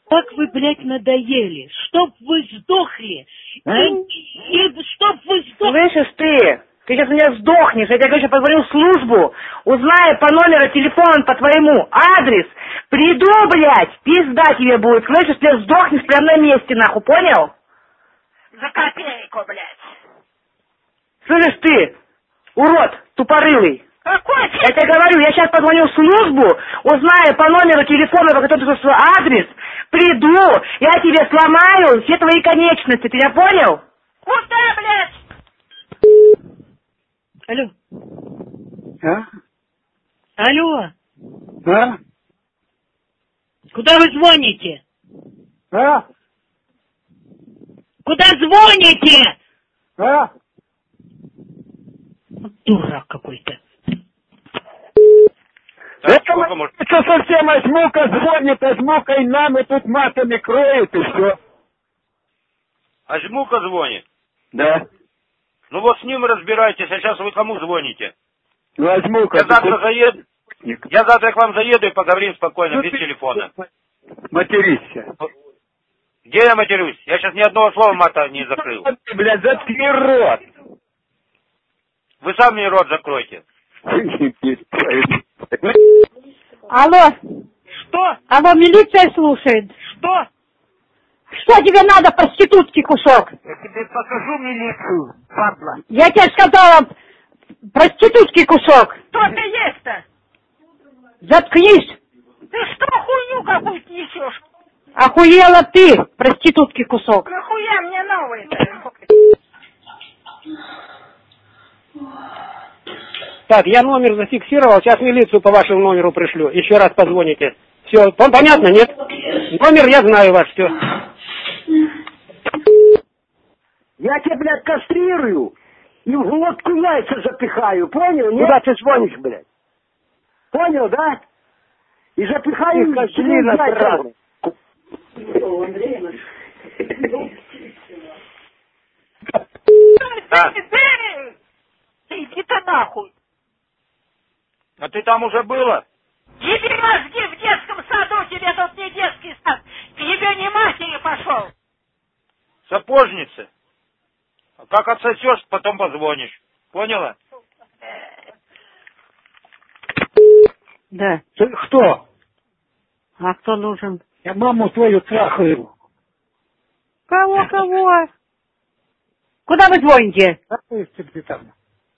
Как вы, блядь, надоели. Чтоб вы сдохли. Чтоб вы сдохли. Слышишь ты? Ты сейчас у меня сдохнешь. Я тебе, конечно, позвоню в службу. Узнаю по номеру телефона по твоему. Адрес. Приду, блядь. Пизда тебе будет. Слышишь, ты сдохнешь прямо на месте, нахуй. Понял? За копейку, блядь. Слышишь ты? Урод тупорылый. Какой Я тебе говорю, я сейчас позвоню в службу, узнаю по номеру телефона, по которому свой адрес, приду, я тебе сломаю все твои конечности, ты меня понял? Куда, блядь? Алло. А? Алло. А? Куда вы звоните? А? Куда звоните? А? Дурак какой-то. Это совсем Азмука звонит, Азмука и нам и тут матами кроет, и все. Азмука звонит? Да. Ну вот с ним разбирайтесь, а сейчас вы кому звоните? Ну, Азмука. Я завтра заеду. Я завтра к вам заеду и поговорим спокойно, Ну, без телефона. Матерись. Где я матерюсь? Я сейчас ни одного слова мата не закрыл. Блядь, заткни рот. Вы сами мне рот закройте. Алло. Что? Алло, милиция слушает. Что? Что тебе надо, проститутки кусок? Я тебе покажу милицию, падла. Я тебе сказала, проститутки кусок. Кто ты есть-то? Заткнись. Ты что хуйню какую-то несешь? Охуела ты, проститутки кусок. Нахуя мне новый-то? Так, я номер зафиксировал, сейчас милицию по вашему номеру пришлю. Еще раз позвоните. Все, понятно, нет? Номер я знаю ваш, все. Я тебя, блядь, кастрирую и в глотку яйца запихаю, понял? Нет? Куда ты звонишь, блядь? Понял, да? И запихаю Ты тебе козлина яйца. сраная. Да. Иди-то нахуй. А ты там уже была? Тебе мозги в детском саду, тебе тут не детский сад. Тебе не матери пошел. Сапожница. А как отсосешь, потом позвонишь. Поняла? Да. Ты кто? А кто нужен? Я маму твою трахаю. Кого? Куда вы звоните? Трахаешь ты там?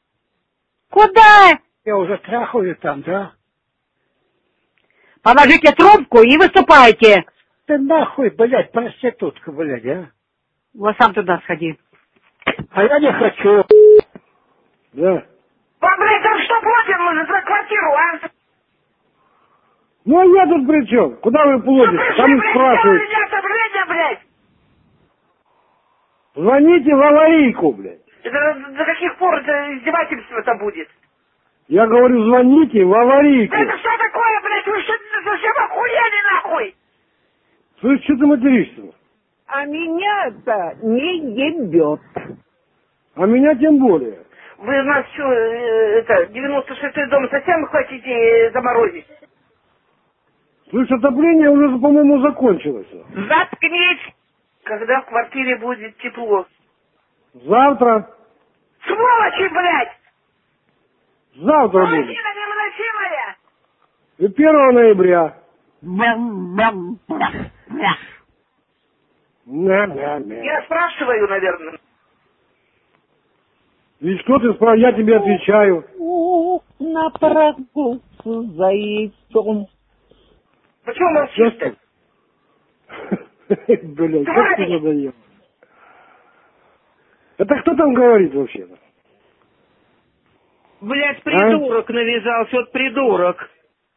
Куда? Я уже трахаю там, да? Положите трубку и выступайте. Ты нахуй, блядь, проститутка, блядь, а? Вот сам туда сходи. А я не хочу. Да. Вам, блядь, там что платим мы за квартиру, а? Ну, а я тут при чем? Куда вы платите? Там и спрашивают. Блядь. Звоните в аварийку, блядь. Это до каких пор это издевательство-то будет? Я говорю, звоните в аварийку. Да это что такое, блядь? Вы что, совсем охуели, нахуй? Слышь, что ты материшься? А меня-то не ебет. А меня тем более. Вы у нас что, 96-й дом совсем хотите заморозить? Слышь, отопление уже, по-моему, закончилось. Заткнись! Когда в квартире будет тепло? Завтра. Сволочи, блядь! Завтра будет. Половина невыносимая! И 1 ноября. Я спрашиваю, наверное. И что ты спрашиваешь? Я тебе отвечаю. На прогулку за яйцом. Почему молчишь-то? Блядь, как ты надоел. Это кто там говорит вообще-то? Блядь, придурок навязался, вот придурок.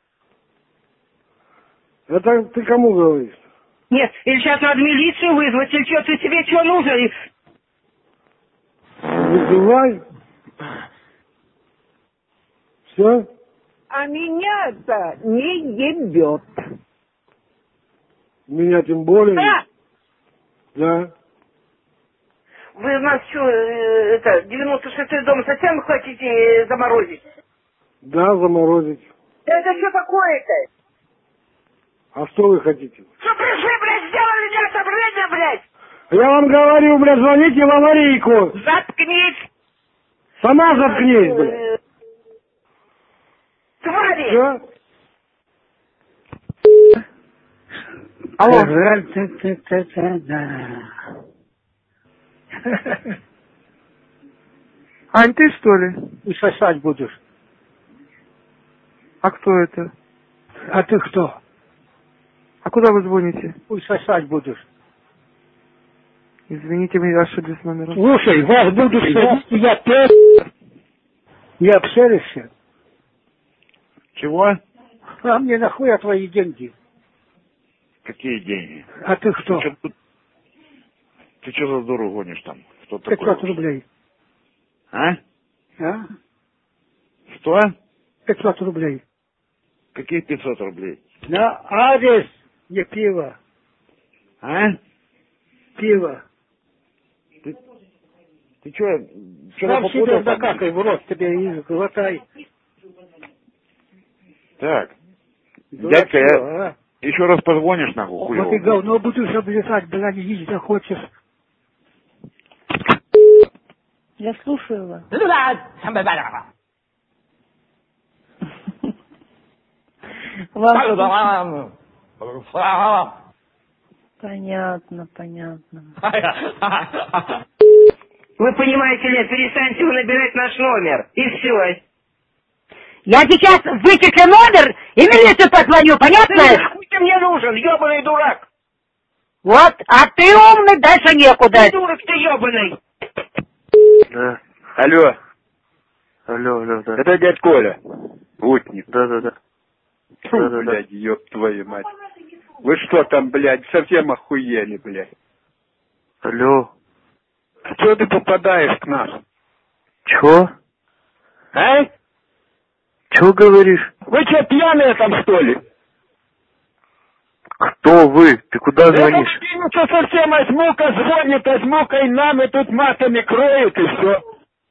Это ты кому говоришь? Нет, или сейчас надо милицию вызвать, или что, ты тебе что нужно? Вызывай. Все? А меня-то не ебет. Меня тем более. Да! Да. Вы у нас что, 96-й дом совсем хотите заморозить? Да, заморозить. Это что такое-то? А что вы хотите? Что пришли, блядь, Я вам говорю, блядь, звоните в аварийку. Заткнись, Сама заткнись, блядь. твари! Все? Алло. Ань, ты что ли? И сосать будешь. А кто это? А ты кто? А куда вы звоните? Пусть сосать будешь. Извините, меня ошиблись номером. Слушай, вас буду садить, я пес. Не обширишься. Чего? А мне нахуя твои деньги? Какие деньги? А ты кто? Ты что за дуру гонишь там? Кто 500 такой? рублей. А? А? Что? 500 рублей. Какие 500 рублей? На адрес, не пиво. А? Пиво. Ты что Сам себе попутал там? закакай, в рот тебе и глотай. Так, Дурачок, дядька, я... а? Еще раз позвонишь, нахуй, Вот хуёво. ты говно будешь облизать, блядь, если захочешь. Я слушаю вас. Понятно, понятно. Вы понимаете, нет, перестаньте вы набирать наш номер. И все. Я сейчас вычислю номер и милицию позвоню, понятно? Хуй ты мне нужен, ебаный дурак. Вот, а ты умный, дальше некуда. Дурак ты ебаный. Да. Алло. Алло, да. Это дядь Коля. Утник. Да. Фу, блядь, ёб твою мать. Вы что там, блядь, совсем охуели, блядь? Алло. Чего ты попадаешь к нам? Чё? А? Чё говоришь? Вы что, пьяные там, что ли? Кто вы? Ты куда звонишь? Ну что совсем Азмука звонит, Азмука и нам, и тут матами кроют, и все.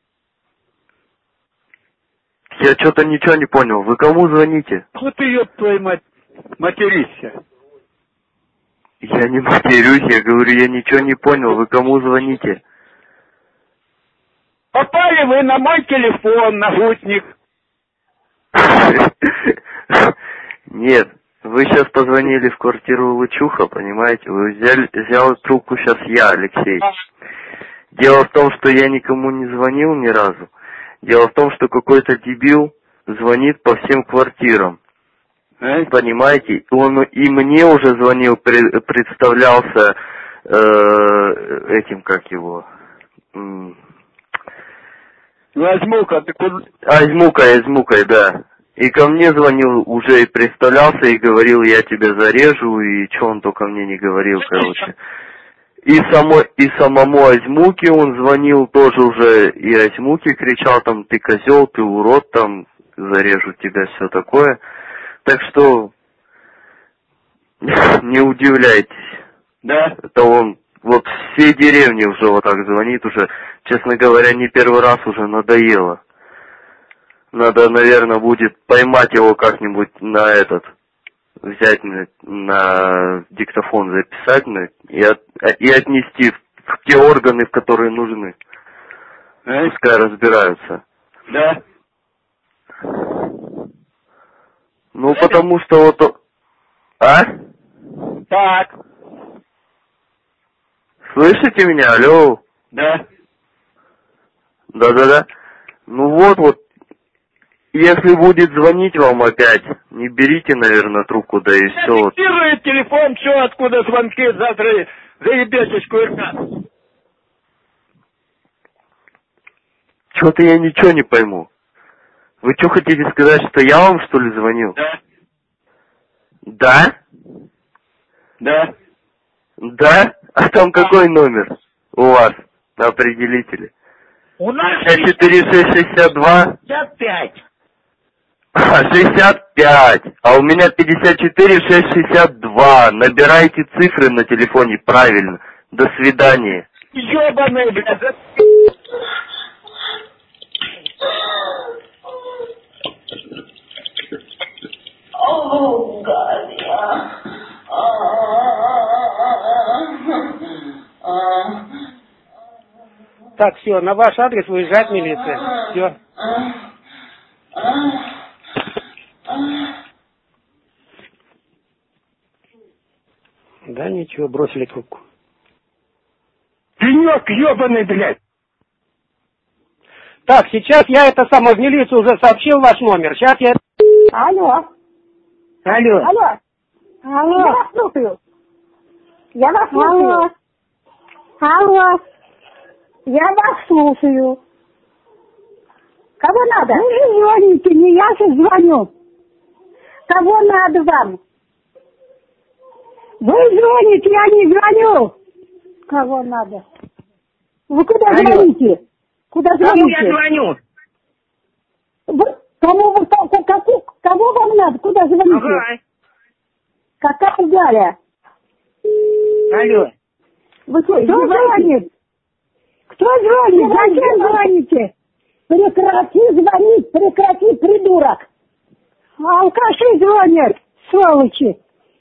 Я что-то ничего не понял. Вы кому звоните? Ну ты, ёб твою мать, материшься. Я не матерюсь, я говорю, я ничего не понял. Вы кому звоните? Попали вы на мой телефон, наводник. Нет, вы сейчас позвонили в квартиру Лычуха, понимаете? Вы взял трубку сейчас я, Алексей. Дело в том, что я никому не звонил ни разу. Дело в том, что какой-то дебил звонит по всем квартирам. Понимаете? Он и мне уже звонил, представлялся этим, как его... Азмука, ты куда? Азмукой, да. И ко мне звонил уже и представлялся, и говорил, я тебя зарежу, и что он только мне не говорил, короче. И самому Азмуке он звонил тоже уже, и Азмуке кричал там, ты козел, ты урод, там, зарежу тебя, все такое. Так что не удивляйтесь. Да? Это он вот всей деревне уже вот так звонит уже. Честно говоря, не первый раз уже надоело. Надо, наверное, будет поймать его как-нибудь на этот, взять на диктофон, записать и отнести в те органы, в которые нужны. Пускай разбираются. Да? Ну, потому что вот... А? Так. Слышите меня? Алло? Да. Да. Ну вот. Если будет звонить вам опять, не берите, наверное, трубку, да и все. Фиксирует телефон, все, откуда звонки, завтра заебетесь кое-как. Что-то я ничего не пойму. Вы что хотите сказать, что я вам, что ли, звонил? Да. Да? Да. Да? А там какой номер у вас на определителе? У нас 54662? 55. 65. А у меня 54662. Набирайте цифры на телефоне правильно. До свидания. Ёбаный, блядь. Oh, God, yeah. Так, все, на ваш адрес выезжает милиция. Все. Да ничего, бросили трубку. Пенек ебаный, блядь. Так, сейчас я это самое в милицию уже сообщил ваш номер. Сейчас я... Алло. Алло. Алло. Алло. Я вас слушаю. Я вас слушаю. Алло. Я вас слушаю. Кого надо? Вы же звоните, не я же звоню. Кого надо вам? Вы звоните, я не звоню. Кого надо? Вы куда звоните? Куда звоните? Кому я звоню? Кого вам надо? Куда звоните? Ага. Какая Галя? Алло. Вы кто звонит? Кто звонит? Зачем звоните? Прекрати звонить, прекрати, придурок. Алкаши звонят, сволочи.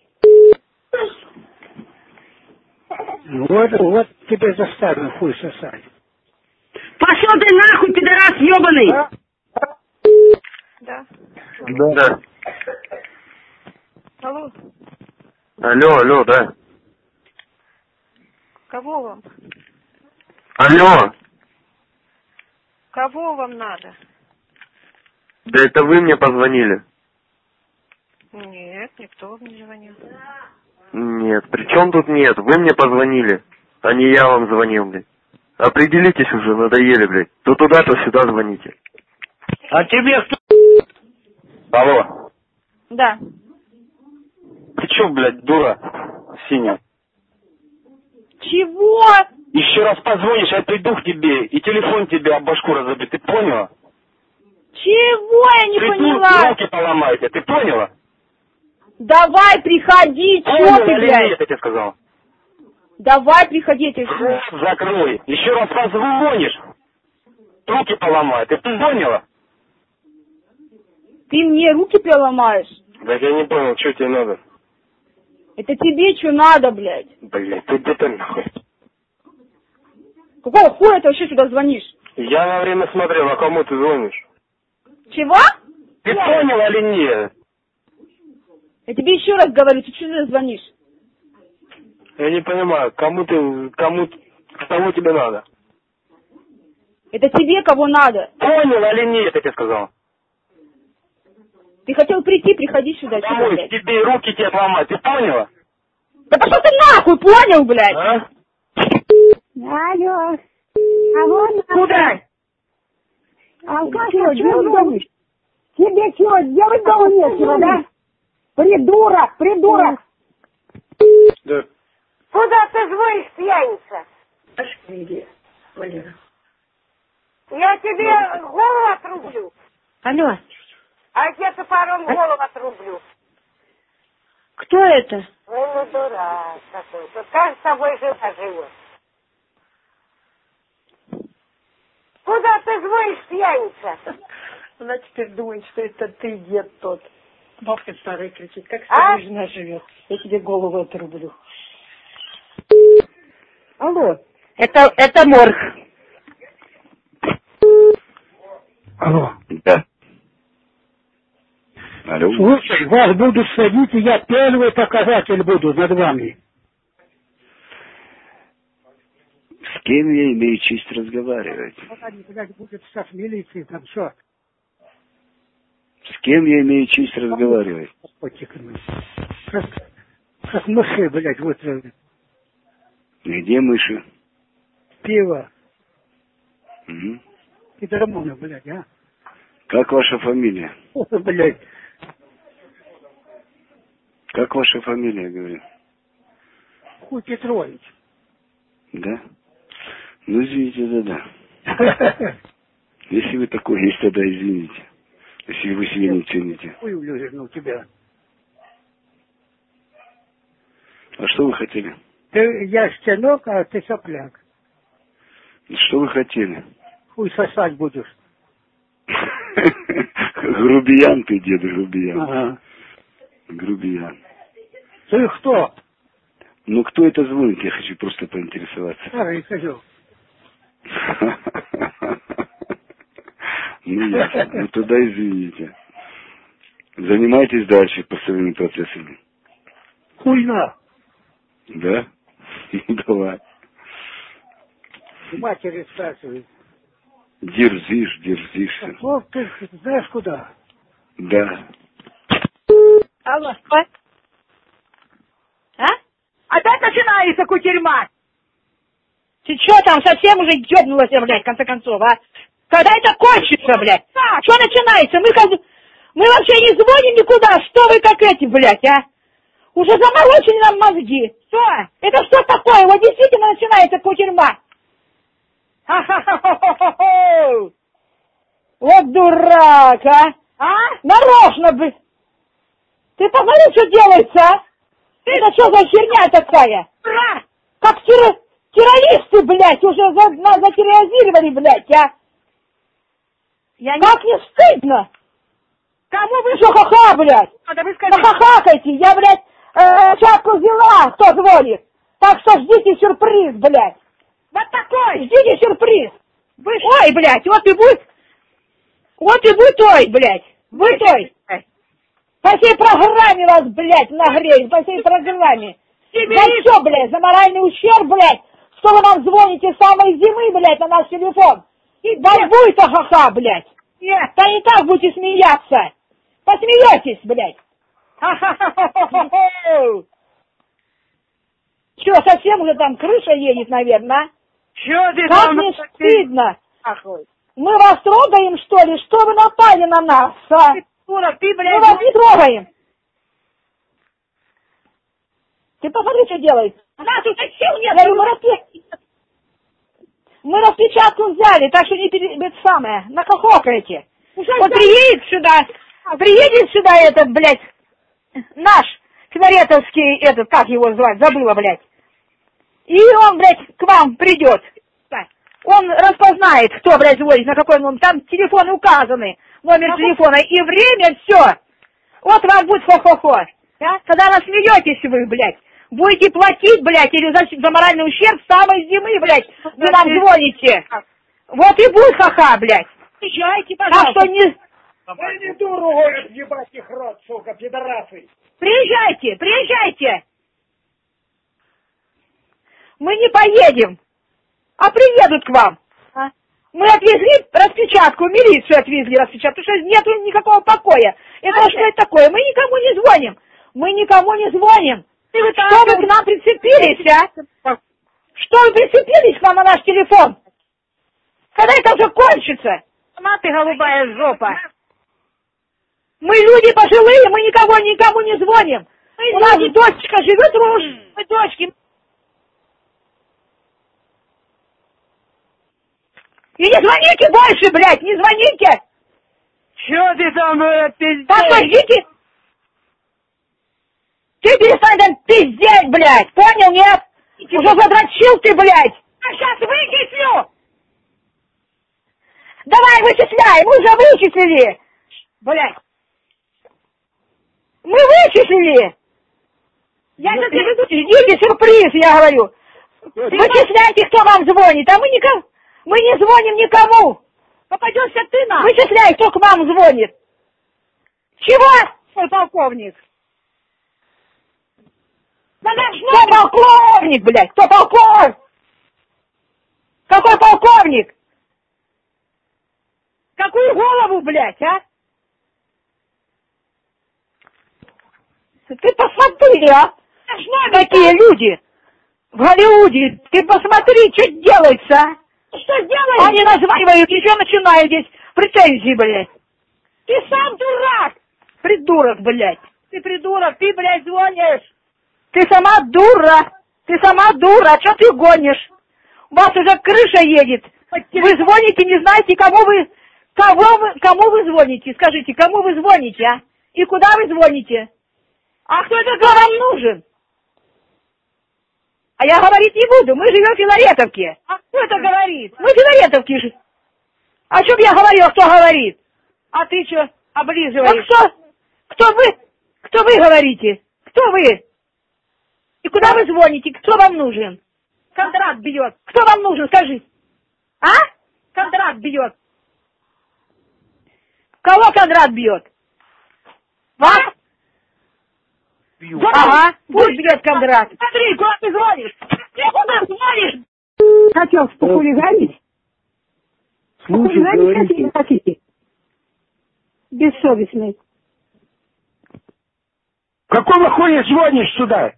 Вот тебе заставил хуй сосать. Пошел ты нахуй, пидорас ебаный! Да. Да. Алло. Алло, да. Кого вам? Алло. Кого вам надо? Да это вы мне позвонили? Нет, никто вам не звонил. Нет, при чем тут нет? Вы мне позвонили, а не я вам звонил, блядь. Определитесь уже, надоели, блядь. То туда, то сюда звоните. А тебе кто? Алло. Да. Ты чё, блядь, дура синяя? Чего? Еще раз позвонишь, я приду к тебе, и телефон тебе об башку разобью, ты поняла? Чего? Я не приду, поняла. руки поломайте, ты поняла? Давай, приходи, что ты, или блядь? нет, я тебе сказал? Давай, приходите. Рот закрой. Еще раз позвонишь, руки поломай, ты поняла? Ты мне руки переломаешь? Да я не понял, что тебе надо? Это тебе что надо, блядь? Блядь, ты где-то нахуй. Какого хуя ты вообще сюда звонишь? Я на время смотрел, а кому ты звонишь? Чего? Ты понял или нет? Я тебе еще раз говорю, ты что сюда звонишь? Я не понимаю, кому тебе надо? Это тебе кого надо? Понял или нет, я тебе сказал? Ты хотел прийти, приходи сюда. Домой, блядь? тебе руки тебе отломать, ты поняла? Да пошел ты нахуй, понял, блядь? А? Алло. А вон Куда? Алкаша, что звонишь? Тебе что, делать дома нечего, да? Придурок, придурок. Да. Куда ты звонишь, пьяница? Где, Валера? Я тебе голову отрублю. Алло, А я тебе топором голову отрублю. кто это? Ой, ну дурак какой. Тут как с тобой жена живет? Куда ты звонишь, пьяница? Она теперь думает, что это ты, дед тот. Бабка старая кричит, как с А? тобой жена живет. Я тебе голову отрублю. Алло. Это морг. Алло. Да. Алло. Слушай, вас будут садить, и я первый показатель буду над вами. С кем я имею честь разговаривать? Погоди, будет сейчас милиции, там все. С кем я имею честь разговаривать? Как мыши, блядь, вот Где мыши? пиво Угу. и драмоны, блядь, а? Как ваша фамилия? Блядь. Как ваша фамилия, говорю? Хуй Петрович. Да? Ну, извините, да. Если вы такой есть, тогда извините. Если вы себя не цените. Хуй улюзернул тебя. А что вы хотели? Я щенок, а ты сопляк. Что вы хотели? Хуй сосать будешь. Грубиян ты, дед, грубиян. Ага. Грубиян. Ты кто? Ну, кто это звонит? Я хочу просто поинтересоваться. Старый козел. Ну тогда извините. Занимайтесь дальше постельными процессами. Хуйна. Да? Ну давай. У матери спрашивает. Дерзишь. Вот ты знаешь куда? Да. Алло. А? Опять начинается кутерьма. Ты что там совсем уже ёбнулась, блядь, в конце концов, а? Когда это кончится, блядь? Что начинается? Мы вообще не звоним никуда. Что вы как эти, блядь, а? Уже заморочили нам мозги. Что? Это что такое? Вот действительно начинается кутерьма. Ха-ха-ха-ха-ха-ха! Вот дурак, а? А? Нарочно бы. Ты посмотри, что делается, а? Это что за херня такая? Как террористы, блядь, уже нас затерроризировали, блядь, а? Как не стыдно? Кому вы что, ха-ха, блядь? Нахахакайте, я, блядь, шапку взяла, кто звонит. Так что ждите сюрприз, блядь. Вот такой, ждите сюрприз. Ой, блядь, вот и будет той, блядь, вы той. По всей программе вас, блядь, нагреют, по всей программе. За что, блядь, за моральный ущерб, блядь, что вы нам звоните с самой зимы, блядь, на наш телефон. Вас будет ха-ха, блядь. Нет, да не так будете смеяться. Посмеетесь, блядь. Че, совсем уже там крыша едет, наверное, а? Чё ты как не стыдно? Мы вас трогаем, что ли? Что вы напали на нас, а? Ты, блядь, мы вас не трогаем. Ты посмотри, что делает. Нас тут сил нет. Я говорю, мы распечатку взяли, так что не самое, накохокаете. Вот приедет сюда этот, блядь, наш Финаретовский, этот, как его звать, забыла, блядь. И он, блядь, к вам придет. Он распознает, кто, блядь, звонит, на какой номер. Там телефоны указаны, номер телефона и время, все. Вот вам будет хо-хо-хо. Когда насмеетесь вы, блядь, будете платить, блядь, или за моральный ущерб с самой зимы, блядь, вы нам звоните. Вот и будет ха-ха, блядь. Приезжайте, пожалуйста. Так что не... Вы не дуру, говорят, ебать их рот, сука, пидорасы. Приезжайте. Мы не поедем, а приедут к вам. Мы отвезли распечатку, милицию отвезли распечатку, потому что нету никакого покоя. Это что это такое? Мы никому не звоним. Что вы к нам прицепились, а? Что вы прицепились к нам на наш телефон? Когда это уже кончится? Сама ты голубая жопа. Мы люди пожилые, мы никому не звоним. У нас дочка живет, мы дочки. И не звоните больше, блядь, не звоните! Чё ты там, пиздец? Подождите! Ты перестань там пиздеть, блядь, понял, нет? Уже задрочил ты, блядь! А сейчас вычислю! Давай вычисляй, мы уже вычислили! Блядь! Мы вычислили! Я же ждите сюрприз, я говорю! Вычисляйте, кто вам звонит, а мы не звоним никому. Попадешься ты нам. Вычисляй, кто к вам звонит. Чего? Полковник. Кто полковник, блядь? Кто полковник? Какой полковник? Какую голову, блядь, а? Ты посмотри, а? Какие люди в Голливуде. Ты посмотри, что делается, а? Что делают? Они названивают, еще начинают здесь претензии, блядь. Ты сам дурак. Придурок, блядь. Ты придурок, ты, блядь, звонишь. Ты сама дура. А что ты гонишь? У вас уже крыша едет. Вы звоните, не знаете, кому вы звоните? Скажите, кому вы звоните, а? И куда вы звоните? А кто вам нужен? А я говорить не буду, мы живем в Финаретовке. А кто это говорит? Мы в Финаретовке же. А что б я говорила, кто говорит? А ты что, облизываешь? А кто вы говорите? Кто вы? И куда вы звоните? Кто вам нужен? Контракт бьет. Кто вам нужен, скажи? А? Кондрат бьет. Кого Кондрат бьет? Вас? Бью. Ага, пусть бьет Кондрат. Смотри, куда ты звонишь? Ты куда звонишь? Хотел похулиганить? Похулиганить хотите, не хотите? Бессовестный. Какого хуя звонишь сюда?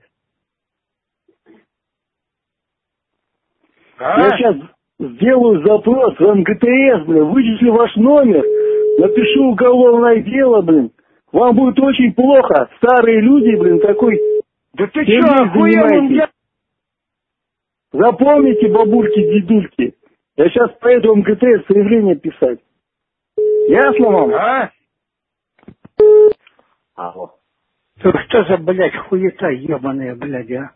Я сейчас сделаю запрос в МГТС, блин, вычислю ваш номер, напишу уголовное дело, блин. Вам будет очень плохо. Старые люди, блин, такой... Да ты чё, охуел? Запомните, бабульки, дедульки. Я сейчас поеду в МГТС заявление писать. Ясно вам? А? Алло. Ну что за, блядь, хуета ебаная, блядь, а?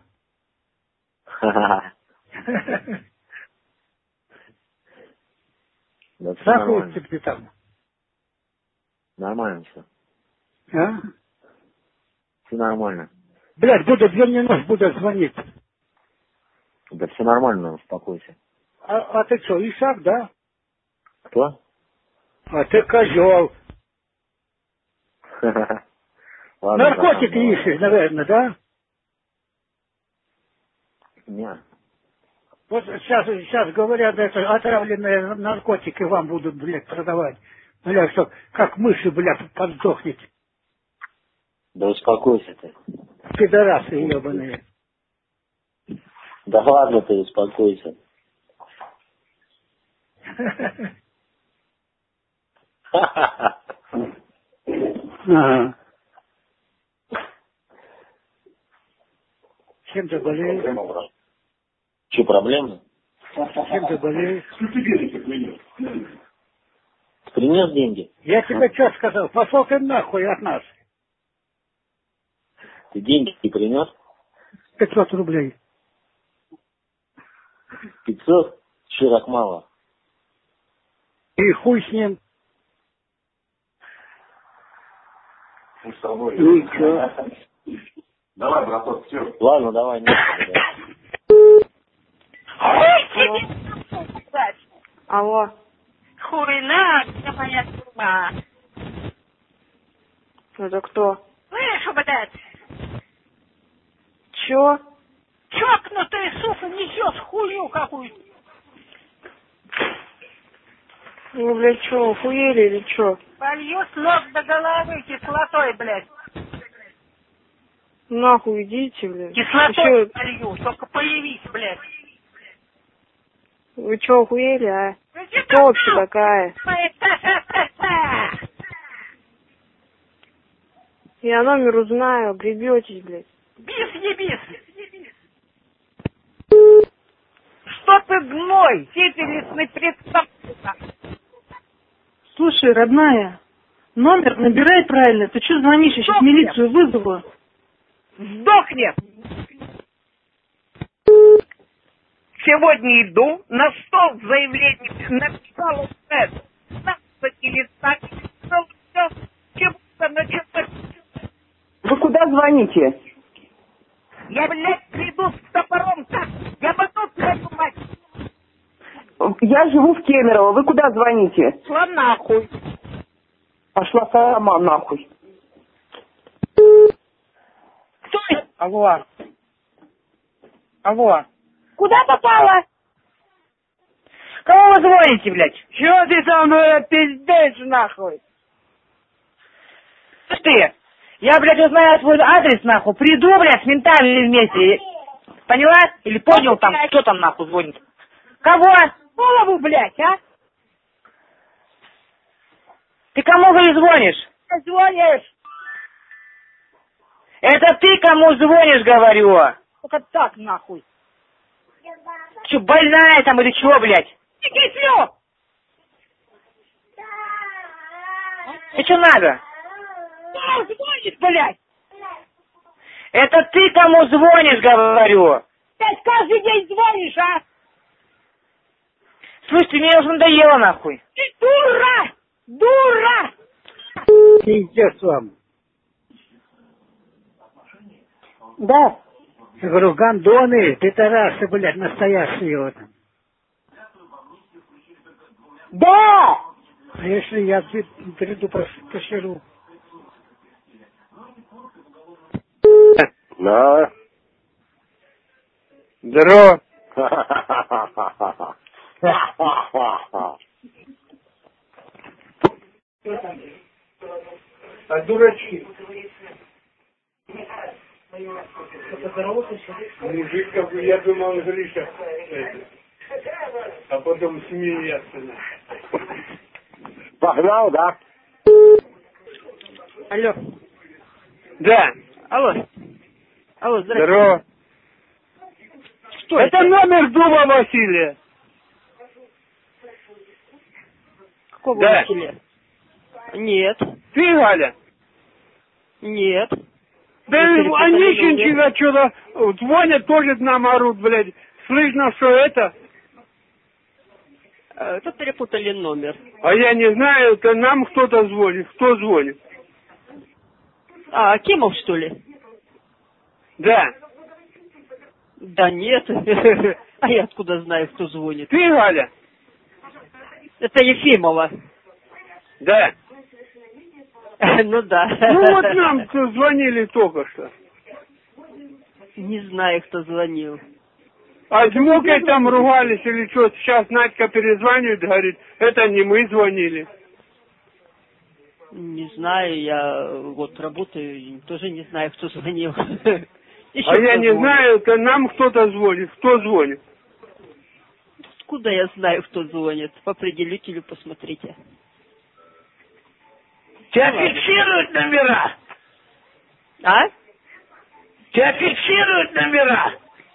Заходите ты там. Нормально все. А? Все нормально. Блядь, буду дверной нож, буду звонить. Да все нормально, успокойся. А ты что, Исаак, да? Кто? А ты козел. Ладно, Наркотики братан, ищешь, наверное, да? Нет. Вот сейчас говорят, это отравленные наркотики вам будут, блядь, продавать. Блядь, что как мыши, блядь, подсдохнете. Да успокойся ты. Пидорасы ебаные. Да ладно ты, успокойся. Ага. Чем ты болеешь? Че, проблемы? Чем ты болеешь? Принес деньги? Я тебе что сказал? Пошел ты нахуй от нас. Ты деньги не принес? 500 рублей. 500? Че так мало? И хуй с ним. С тобой. И что? Давай, браток, все. Ладно, давай, нет. Алло. Хуйна, где моя труба? Это кто? Слышь, блядь, Чё? чокнутый, сука, несешь хую какую-то. Вы, блядь, чё, охуели или чё? Полью с ног до головы кислотой, блядь. Нахуй идите, блядь. Кислотой полью, только появись, блядь. Вы чё, охуели, а? Кто вообще такая? Я номер узнаю, гребетесь, блядь. Бис, ебис. Что ты гной, сифилисный представка? Слушай, родная, номер набирай правильно. Ты что звонишь? Я сейчас милицию вызову. Сдохни! Сегодня иду, на стол заявление написала это. 15 листах, чего-то началось. Вы куда звоните? Я, блядь, приду с топором так. Я потом твою мать. Я живу в Кемерово. Вы куда звоните? Шла нахуй. Пошла сама нахуй. Кто это? Алло. Алло. Куда попала? Кому вы звоните, блядь? Чего ты там пиздец нахуй? Ты? Я, блядь, узнаю свой адрес, нахуй. Приду, блядь, с ментами вместе. Поняла? Или понял там, кто там, нахуй, звонит? Кого? Голову, блядь, а? Ты кому звонишь? Звонишь? Это ты кому звонишь, говорю? Только так, нахуй. Че, больная там или чего, блядь? Кислю! Ты что надо? Кому звонишь, блядь? Это ты кому звонишь, говорю? Блядь, каждый день звонишь, а? Слушай, ты мне уже надоело, нахуй. Ты дура! Дура! Пиздец вам. Да. Я говорю, гандоны, пидорасы, блядь, настоящие вот. Да! А если я приду поселю? Да. Здорово. А дурачки? Мужик, как бы, я думал, он Гриша. А потом смеяться. Погнал, да? Алло. Да. Алло. Алло, здравствуйте. Здорово. Что это? Номер дома Василия. Какого да. Василия? Нет. Ты, Галя? Нет. Да Онищенчика что-то звонят, тоже нам орут, блядь. Слышно, что это? Это перепутали номер. А я не знаю, это нам кто-то звонит. Кто звонит? А, Акимов, что ли? Да. Да нет. А я откуда знаю, кто звонит? Ты, Галя? Это Ефимова. Да. Ну да. Ну вот нам звонили только что. Не знаю, кто звонил. А с Мукой там ругались или что? Сейчас Надька перезванивает, говорит, это не мы звонили. Не знаю, я вот работаю, тоже не знаю, кто звонил. А я не знаю, это нам кто-то звонит. Кто звонит? Откуда я знаю, кто звонит? По определителю посмотрите. Тебя фиксируют номера? А? Тебя фиксируют номера?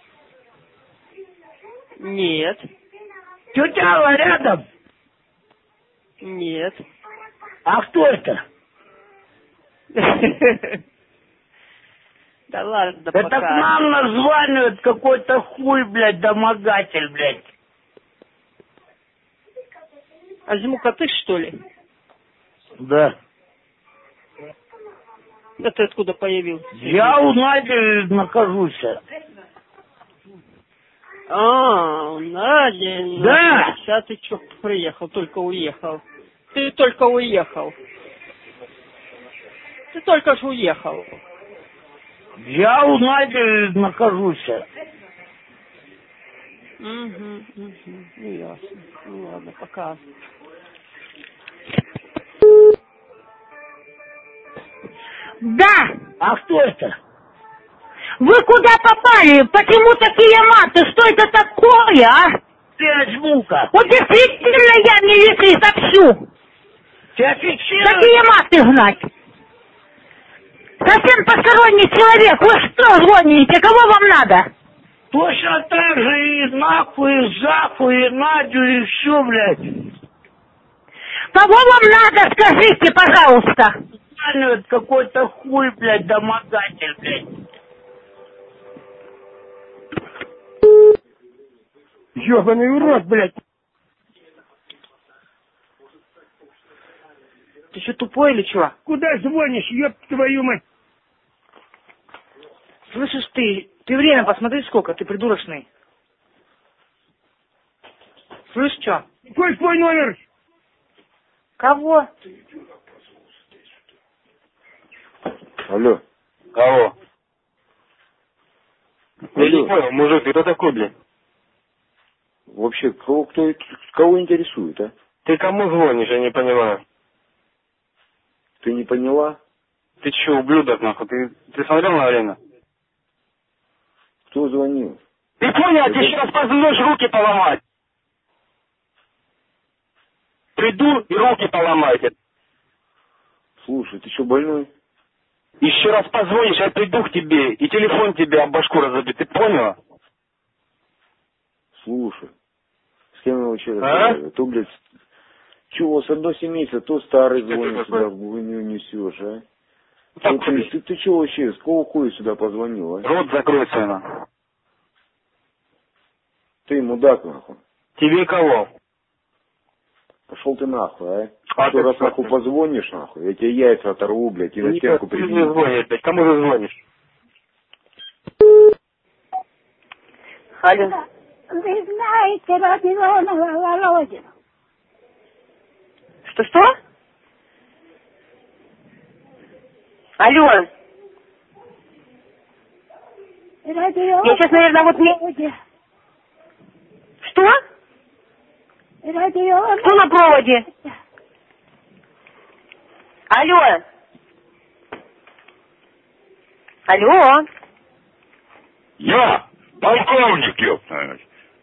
Нет. Тетя Алла рядом? Нет. А кто это? Да ладно, это пока. к нам названивает какой-то хуй, блядь, домогатель, блядь. Азимука, ты что ли? Да. Да ты откуда появился? Я у Нади нахожусь. А, Надя. Да. Сейчас ты что, приехал, только уехал. Ты только уехал. Ты только же уехал. Я у Нади нахожусь. Ну ясно. Ну ладно, пока. Да! А кто это? Вы куда попали? Почему такие маты? Что это такое, а? Ты Азмука. Вот действительно я милиции сообщу. Тебя фиксируют? Какие маты гнать? Совсем посторонний человек. Вы что звоните? Кого вам надо? Точно так же и нахуй, и Заху, и Надю, и все, блядь. Кого вам надо, скажите, пожалуйста. Званивает какой-то хуй, блядь, домогатель, блядь. Ёбаный урод, блядь. Ты что, тупой или чего? Куда звонишь, ёб твою мать? Слышишь ты время посмотри сколько, ты придурочный. Слышь, что? Какой твой номер? Кого? Алло. Кого? Я не понял, мужик, ты кто такой, блядь? Вообще, кого интересует, а? Ты кому звонишь, я не понимаю. Ты не поняла? Ты че, ублюдок, нахуй? Ты смотрел на время? Кто звонил? Ты понял, ты сейчас позвонишь руки поломать. Приду и руки поломайте. Слушай, ты что, больной? Еще раз позвонишь, я приду к тебе и телефон тебе об башку разобью. Ты понял? Слушай, с кем я вообще разговариваю? То, блядь, чего, с одной семейства, то старый звонит сюда, вы не унесешь, а? Ты чего вообще, с кого хуя сюда позвонил, а? Рот закрой свой, нахуй. Ты мудак, нахуй. Тебе кого? Пошел ты нахуй, а? А ты раз нахуй позвонишь, нахуй, я тебе яйца оторву, блядь, и на стенку Ты не прибью. звонишь, блядь, кому ты звонишь? Алло. Вы знаете Родионова Володина? Что? Алло. Радио. Я сейчас, наверное, вот не... Что? Радио. Кто на проводе? Алло. Алло. Я полковник, ёпта.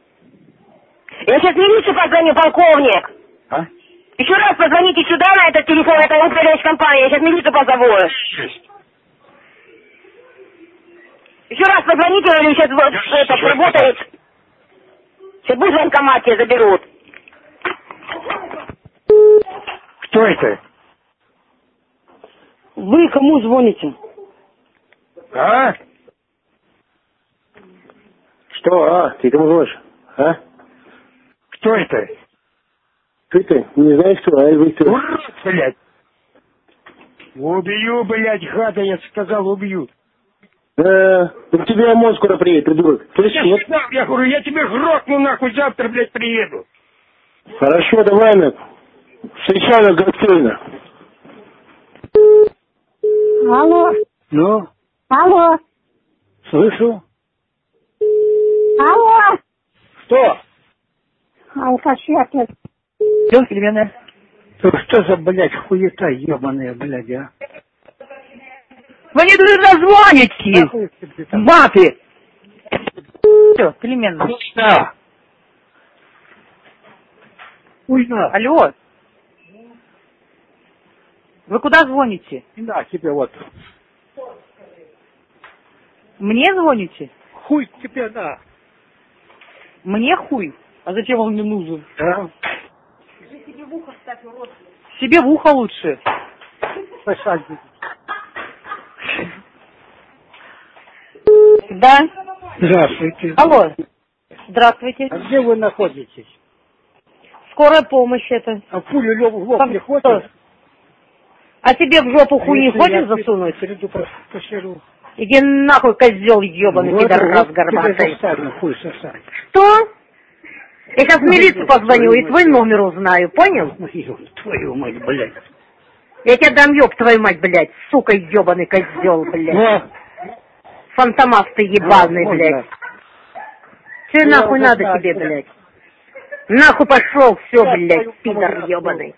Я сейчас милицию позвоню, полковник. А? Еще раз позвоните сюда, на этот телефон, это управляющая-компания. Я сейчас милицию позову. Еще раз позвоните, или сейчас вот это работает. Сейчас будешь в военкомате, заберут. Кто это? Вы кому звоните? А? Что, а? Ты кому звонишь? А? Кто это? Ты не знаешь, кто, а вы кто? Урод, блядь! Убью, блядь, гада, я сказал, убью. У тебя мозг скоро приедет, придурок. Слышишь, нет? Я говорю, я тебе грохну, нахуй, завтра, блядь, приеду. Хорошо, давай, встречай нас достойно. Алло. Ну? Алло. Слышу. Алло. Что? Алкаши опять. Джентльмены. Что за, блядь, хуета ебаная, блядь, а? Вы не дозвоните! Маты! Все, переменно. Да. Уйна. Алло. Вы куда звоните? Да, тебе вот. Мне звоните? Хуй тебе, да. Мне хуй? А зачем он мне нужен? Да. Себе в ухо вставь, урод. Себе в ухо лучше. Посадь. Да? Здравствуйте. Алло. Здравствуйте. А где вы находитесь? Скорая помощь это. А пулю в лоб не хочешь? А тебе в жопу хуй не хочешь засунуть? Приду посеру. Иди нахуй, козел ебаный, Вот, пидорас вот горбатый. Хуй сосать. Что? Я сейчас в милицию позвоню и твой номер узнаю, понял? Твою мать, блядь. Я тебе дам, ёб твою мать, блядь, сука ебаный козел, блядь. Фантомас ты ебаный, блядь. Че нахуй надо тебе, блядь? Нахуй пошел, все, блядь, пидор ебаный.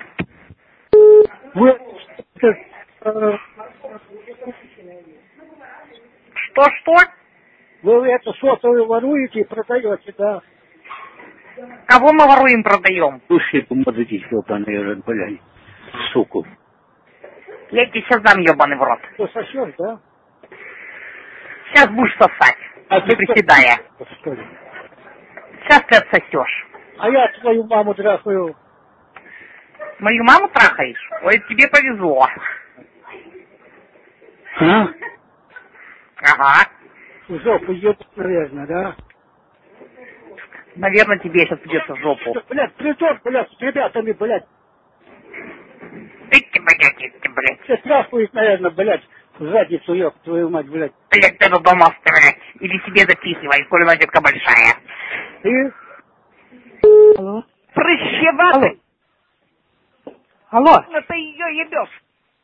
Вы... Что? Вы это сотовые воруете и продаете, да? Кого мы воруем, продаем? Слушай, помогите, ебаный, блядь, суку. Я тебе сейчас дам, ебаный в рот. Ты сосешь, да? Сейчас будешь сосать, не приседая. Сейчас ты отсосешь. А я твою маму трахаю. Мою маму трахаешь? Ой, тебе повезло. А? Ага. В жопу едет, наверное, да? Наверное, тебе сейчас придется в жопу. Блядь, придет, блядь, с ребятами, блядь. Идти, блядь. Все трахают, наверное, блядь, в задницу, ёб твою мать, блядь. Блядь, ты дома оставлять. Или себе запихивай, коли розетка большая. Ты? Алло? Прыщеватый. Алло? Ты ее ебешь.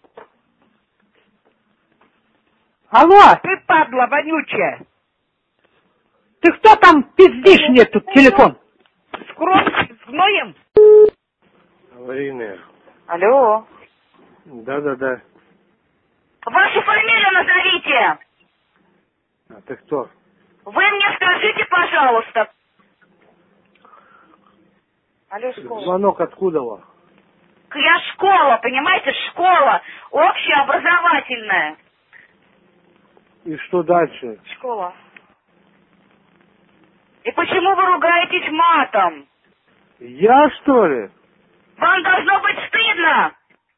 Алло? Ты падла вонючая. Ты кто там пиздишь мне тут телефон? С кровью, с гноем? Аварийная. Алло. Да. Вашу фамилию назовите. А ты кто? Вы мне скажите, пожалуйста. Алло, школа. Звонок откуда вас? Я школа, понимаете, школа. Общеобразовательная. И что дальше? Школа. И почему вы ругаетесь матом? Я, что ли? Вам должно быть стыдно.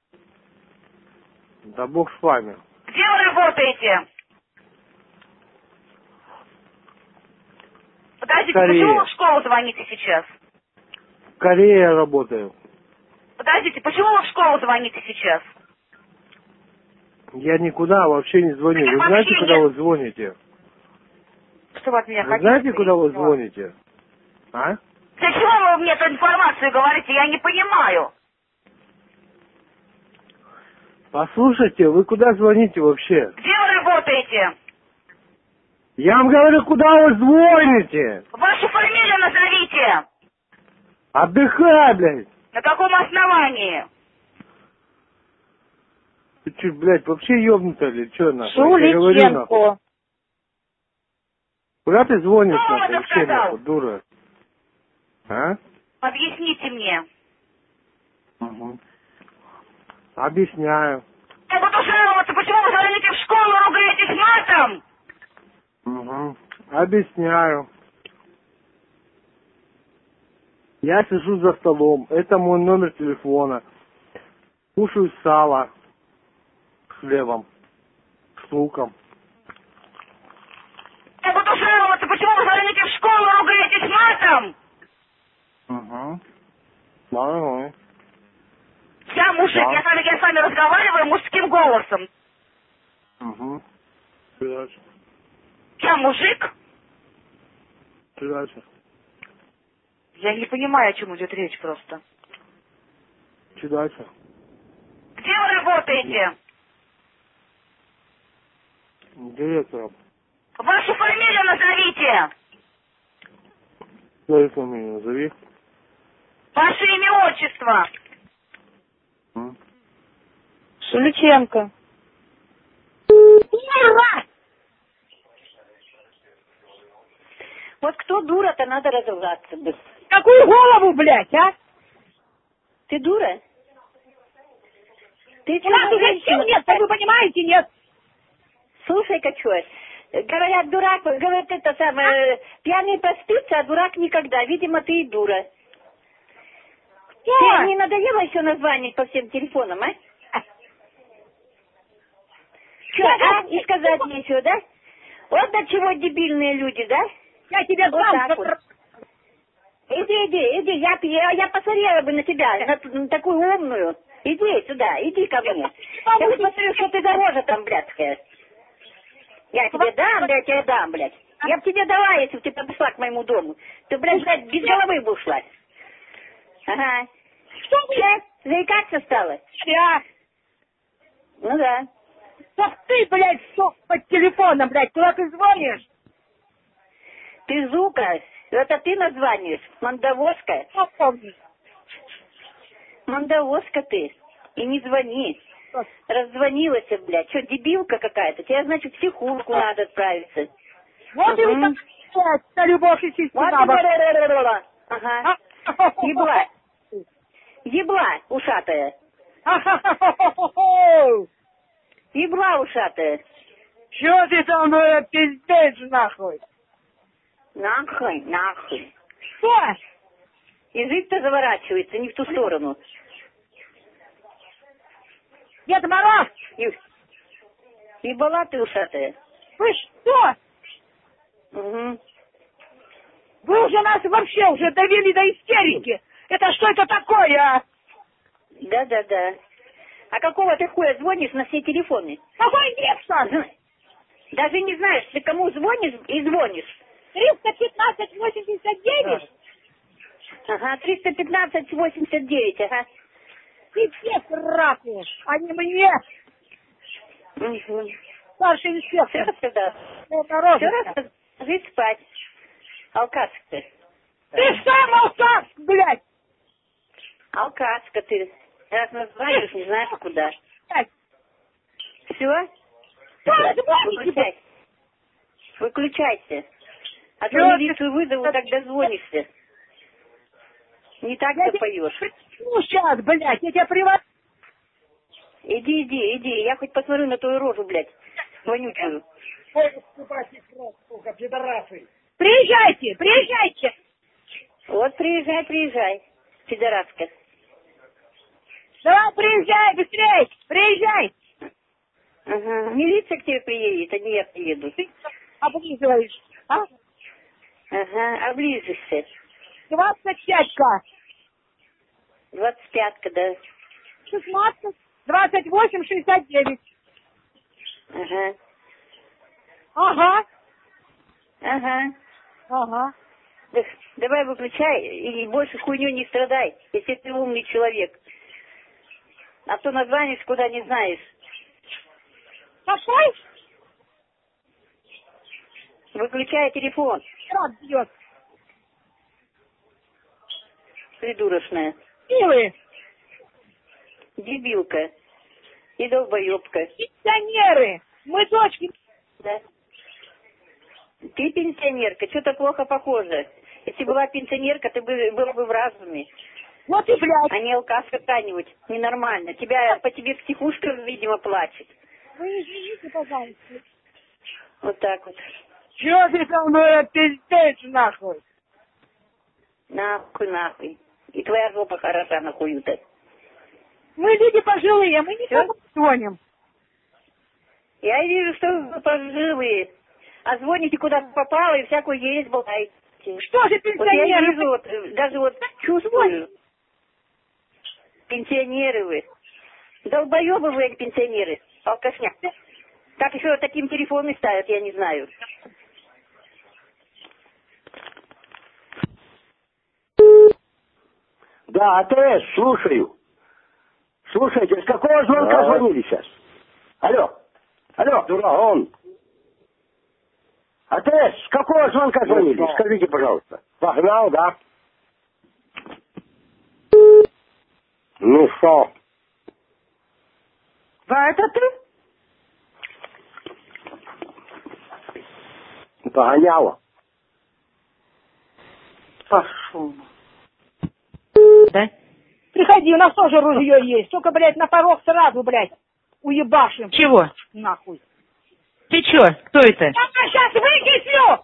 Да бог с вами. Где вы работаете? Подождите, Корея. почему вы в школу звоните сейчас? В Корее я работаю. Подождите, почему вы в школу звоните сейчас? Я никуда вообще не звоню. Вы знаете, куда вы звоните? Что вы от меня Вы хотите? знаете, куда вы звоните? А? Для чего вы мне эту информацию говорите? Я не понимаю. Послушайте, вы куда звоните вообще? Где вы работаете? Я вам говорю, куда вы звоните? Вашу фамилию назовите. Отдыхай, блядь. На каком основании? Ты что, блядь, вообще ёбнутая или что, нахуй? Я говорю, нахуй. Куда ты звонишь, Кто нахуй, это вообще, сказал? нахуй, дура? А? Объясните мне. Угу. Объясняю. Я буду жаловаться, почему вы звоните в школу, ругаетесь матом? Угу. Объясняю. Я сижу за столом. Это мой номер телефона. Кушаю сало с хлебом, с луком. Я буду жаловаться, почему вы звоните в школу, ругаетесь матом? Угу. Давай. Я мужик, Да. я с вами разговариваю мужским голосом. Угу. Что дальше? Я мужик? Что дальше? Я не понимаю, о чем идет речь просто. Что дальше? Где вы работаете? Директором. Вашу фамилию назовите. Твою фамилию назови. Ваше имя, отчество. Шуличенко. Вот кто дура-то, надо разобраться. Какую голову, блядь, а? Ты дура? Ты У нас уже сил нет, вы понимаете, нет? Слушай-ка, что, говорят, дурак, говорят, это самое, пьяный проспится, а дурак никогда. Видимо, ты и дура. Ты не надоело еще название по всем телефонам, а? Что, а? И сказать нечего, да? Вот до чего дебильные люди, да? Я тебя вот сам... так вот. Иди, я посмотрела бы на тебя, на такую умную. Иди сюда, иди ко мне. Я посмотрю, что ты дороже там, блядская. Я тебе дам, блядь. Я б тебе дала, если бы ты подошла к моему дому. Ты, блядь, без головы бы ушла. Ага. Что, блядь? Заикаться стала? Да. Ну да. Ах ты, блядь, что под телефоном, блядь, куда ты звонишь? Ты Зука, это ты названиваешь? Мандавошка? Что помнишь? Мандавошка ты. И не звони. Раззвонилась, блядь. Что, дебилка какая-то? Тебе, значит, в психушку надо отправиться. Вот и вот так, на любовь и чистоту. Ага. Ебла ушатая. Ебла ушатая. Чё ты там пиздец, нахуй? Нахуй. Что? Язык-то заворачивается не в ту сторону. Дед Мороз! Ебала ты ушатая. Вы что? Угу. Вы уже нас вообще уже довели до истерики. Это что это такое, а? Да. А какого ты хуя звонишь на все телефоны? Какой Грефсон? Даже не знаешь, ты кому звонишь и звонишь. 315-89? Ага, 315-89, ага. Ты все раку, а не мне. Угу. Старший инспектор. Все сюда. Все жить спать. Алкашка ты. Ты сам алкаш, блядь. Алкашка ты. Раз названиваешь, не знаешь куда. Все? Выключайся. А то милицию вызову, тогда звонишься. Не так-то поешь. Ну, сейчас, блядь, я тебя привожу. Иди. Я хоть посмотрю на твою рожу, блядь, вонючую. Приезжайте. Вот приезжай, пидораска. Давай, приезжай, быстрей, приезжай. Ага, милиция к тебе приедет, а не я приеду. Ты облизываешь, а? Ага, облизываешься. 25-ка. 25-ка, да. 16, 28, 69. Ага. Ага. Давай выключай и больше хуйню не страдай, если ты умный человек. А то названишь, куда не знаешь. Какой? Выключай телефон. Рад бьет. Придурочная. Милые. Дебилка. И долбоебка. Пенсионеры. Мы дочки. Да. Ты пенсионерка, что-то плохо похоже. Если была пенсионерка, ты была бы в разуме. Вот и блядь. А не алкашка какая-нибудь. Ненормально. По тебе психушка, видимо, плачет. Вы извините, пожалуйста. Вот так вот. Чего ты со мной пиздец, нахуй? Нахуй. И твоя жопа хороша нахуй-то. Мы люди пожилые, мы никому не звоним. Я вижу, что вы пожилые. А звоните куда попало и всякую ересь болтаете. Что же пенсионеры? Вот я вижу, даже вот чувствую. Пенсионеры вы. Долбоебы вы, пенсионеры. Алкашня. Как еще таким телефоны ставят, я не знаю. Да, АТС, слушаю. Слушайте, с какого звонка звонили сейчас? Алло. Дурак. АТС, с какого звонка звонили? Скажите, пожалуйста. Погнал, да? Ну что? Да, это ты? Погоняла. Пошел. Да? Приходи, у нас тоже ружье есть. Только, блядь, на порог сразу, блядь, уебашим. Чего? Нахуй. Ты чё? Кто это? Я сейчас выкислю!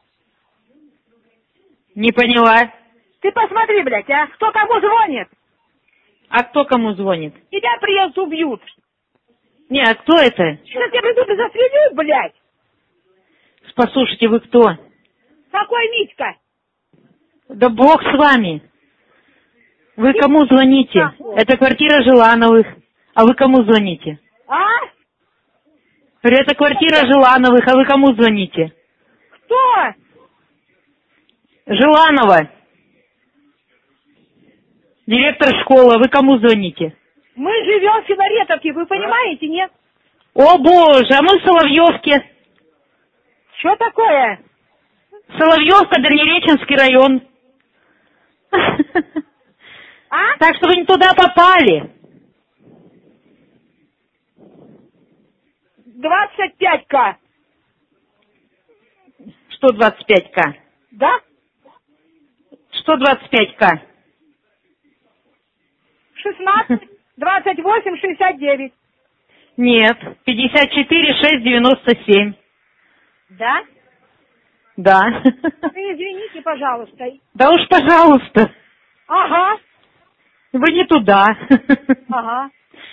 Не поняла. Ты посмотри, блядь, а? Кто кому звонит? А кто кому звонит? Тебя приедут, убьют. Не, а кто это? Сейчас тебя придут и застрелют, блядь. Послушайте, вы кто? Какой Митька? Да бог с вами. Вы кому звоните? Это квартира Желановых. А вы кому звоните? А? Это квартира Желановых, а вы кому звоните? Кто? Желанова. Директор школы, а вы кому звоните? Мы живем в Филаретовке, вы понимаете, нет? О боже, а мы в Соловьевке. Что такое? Соловьевка, Дальнереченский район. А? Так что вы не туда попали. 25К. Что 25К? Да? Что 25К? 16, 28, 69. Нет, 54, 6, 97. Да? Да. Вы извините, пожалуйста. Да уж, пожалуйста. Ага. Вы не туда. Ага.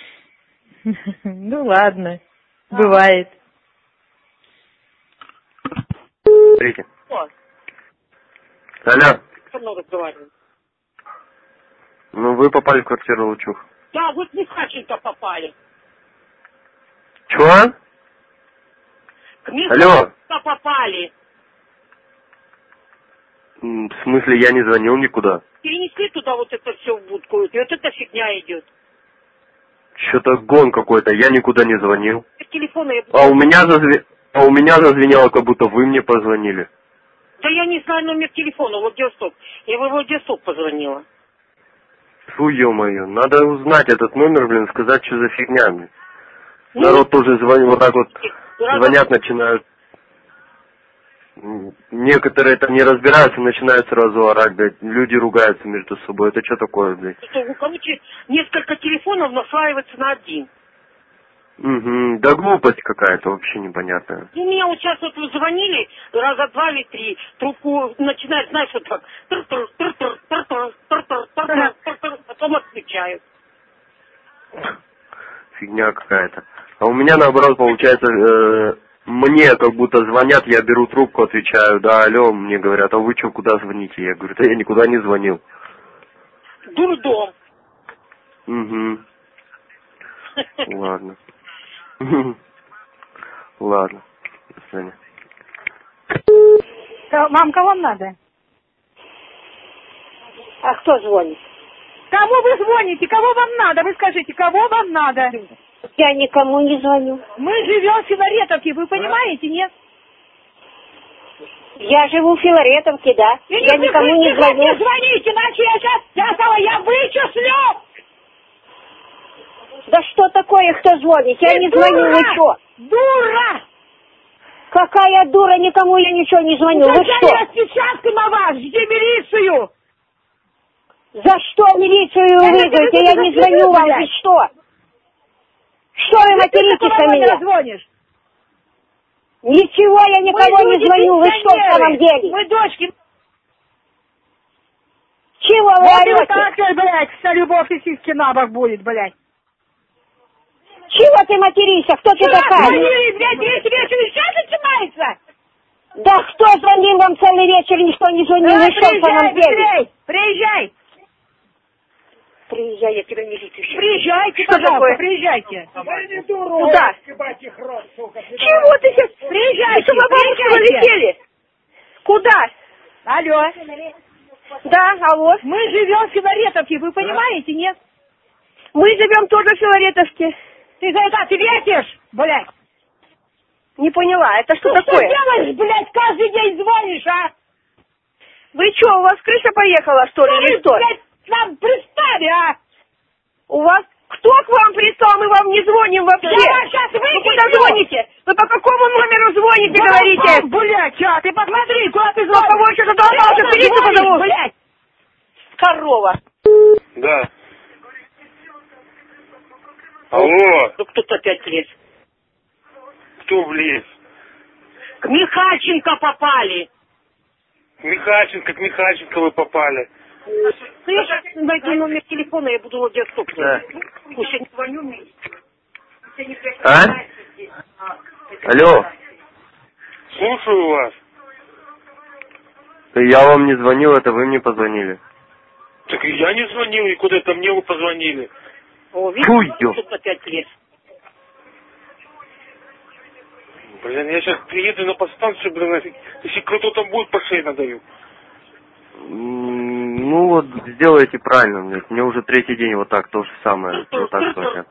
Ну ладно, бывает. Смотрите. Алло. Со мной разговаривают. Ну, вы попали в квартиру Лучух. Да, вот не Хаченко попали. Чего? К Алло. попали. В смысле, я не звонил никуда? Перенесли туда вот это все в будку, и вот эта фигня идет. Что-то гон какой-то, я никуда не звонил. Телефона я... А у меня зазвенело, как будто вы мне позвонили. Да я не знаю номер телефона, Владивосток. Я в Владивосток позвонила. Фу, ё-моё, надо узнать этот номер, блин, сказать, что за фигня, блин. Народ тоже звонит, вот так вот звонят, начинают. Некоторые там не разбираются, начинают сразу орать, блядь. Люди ругаются между собой. Это что такое, блядь? Короче, несколько телефонов наслаивается на один. Угу, да глупость какая-то, вообще непонятная. У меня вот сейчас вот звонили раза 2 или 3, трубку начинает, знаешь, вот так, потом отключают. Фигня какая-то. А у меня наоборот получается, мне как будто звонят, я беру трубку, отвечаю, да, алло, мне говорят, а вы что, куда звоните? Я говорю, да я никуда не звонил. Дурдом. Угу. Ладно. Ладно. До свидания. Мам, кого вам надо? А кто звонит? Кому вы звоните? Кого вам надо? Вы скажите, кого вам надо? Я никому не звоню. Мы живем в Филаретовке, вы понимаете, нет? Я живу в Филаретовке, да. И я никому не звоню. Не звоните, иначе я вычислю! Да что такое, кто звонит? Я не звоню, вы что? Дура! Какая дура, никому я ничего не звоню. Вы что? Распечатку на вас, жди милицию! За что милицию выйдете? Я не звоню вам, вы что? Что вы материтесь на меня? Звонишь? Ничего, я никого не звоню, вы что в самом деле? Мы дочки... Чего вы орете? Вот так, блядь, вся любовь и сиськи на бок будет, блядь. Чего ты материшься? Кто ты такая? Звонили, блядь, весь вечер сейчас начинается? Да кто звонил вам целый вечер, никто не звонил, вы что в самом деле? Приезжай! Приезжай, я тебя милицию. Приезжайте, что такое? Приезжайте. Куда? Чего ты сейчас? Приезжайте, что, на бабушку летели? Куда? Алло. Да, алло. Мы живем в Филаретовке, вы понимаете, нет? Мы живем тоже в Филаретовке. Ты за это ответишь, блядь? Не поняла, это что ты такое? Что делаешь, блядь, каждый день звонишь, а? Вы что, у вас крыша поехала, что ли, или что? Блядь, нам пристави, а? У вас? Кто к вам пристал? Мы вам не звоним вообще. Я вас сейчас Вы куда звоните? Вы по какому номеру звоните, говорите? Блядь, а ты посмотри, куда ты звонишь? Кого еще задолбался? Милицию позову. Блядь. Корова. Да. Алло. Ну кто-то опять влез. Кто влез? К Михальченко попали. К Михальченко вы попали. Ну я сейчас найду номер телефона, я буду его доступный. Да. Пусть я не звоню мне. А? Алло. Слушаю вас. Я вам не звонил, это вы мне позвонили. Так и я не звонил, и куда-то мне вы позвонили. О, видите, тут опять лес. Блин, я сейчас приеду на подстанцию, блин, если кто-то там будет, по шее надаю. Ну вот, сделайте правильно, блядь. Мне уже третий день вот так, то же самое. Вот так звонят.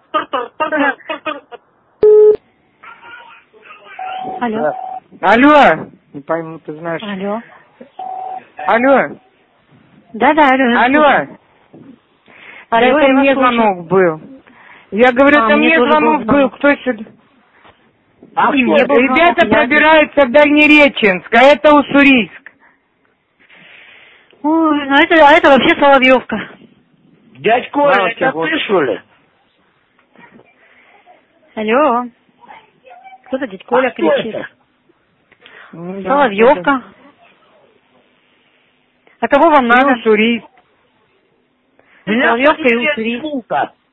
Алло. Алло. Не пойму, ты знаешь. Алло. Алло. Да, алло. Алло. Алло, это мне звонок был. Я говорю, это мне звонок был. Кто сюда? Ребята пробираются в Дальнереченск, а это Уссурийск. Ой, ну это вообще Соловьевка. Дядь Коля, это ты, что ли? Алло. Кто-то дядь Коля кричит. Ну, Соловьевка. А кого вам надо? Уссурийск. Соловьевка и Уссурийск.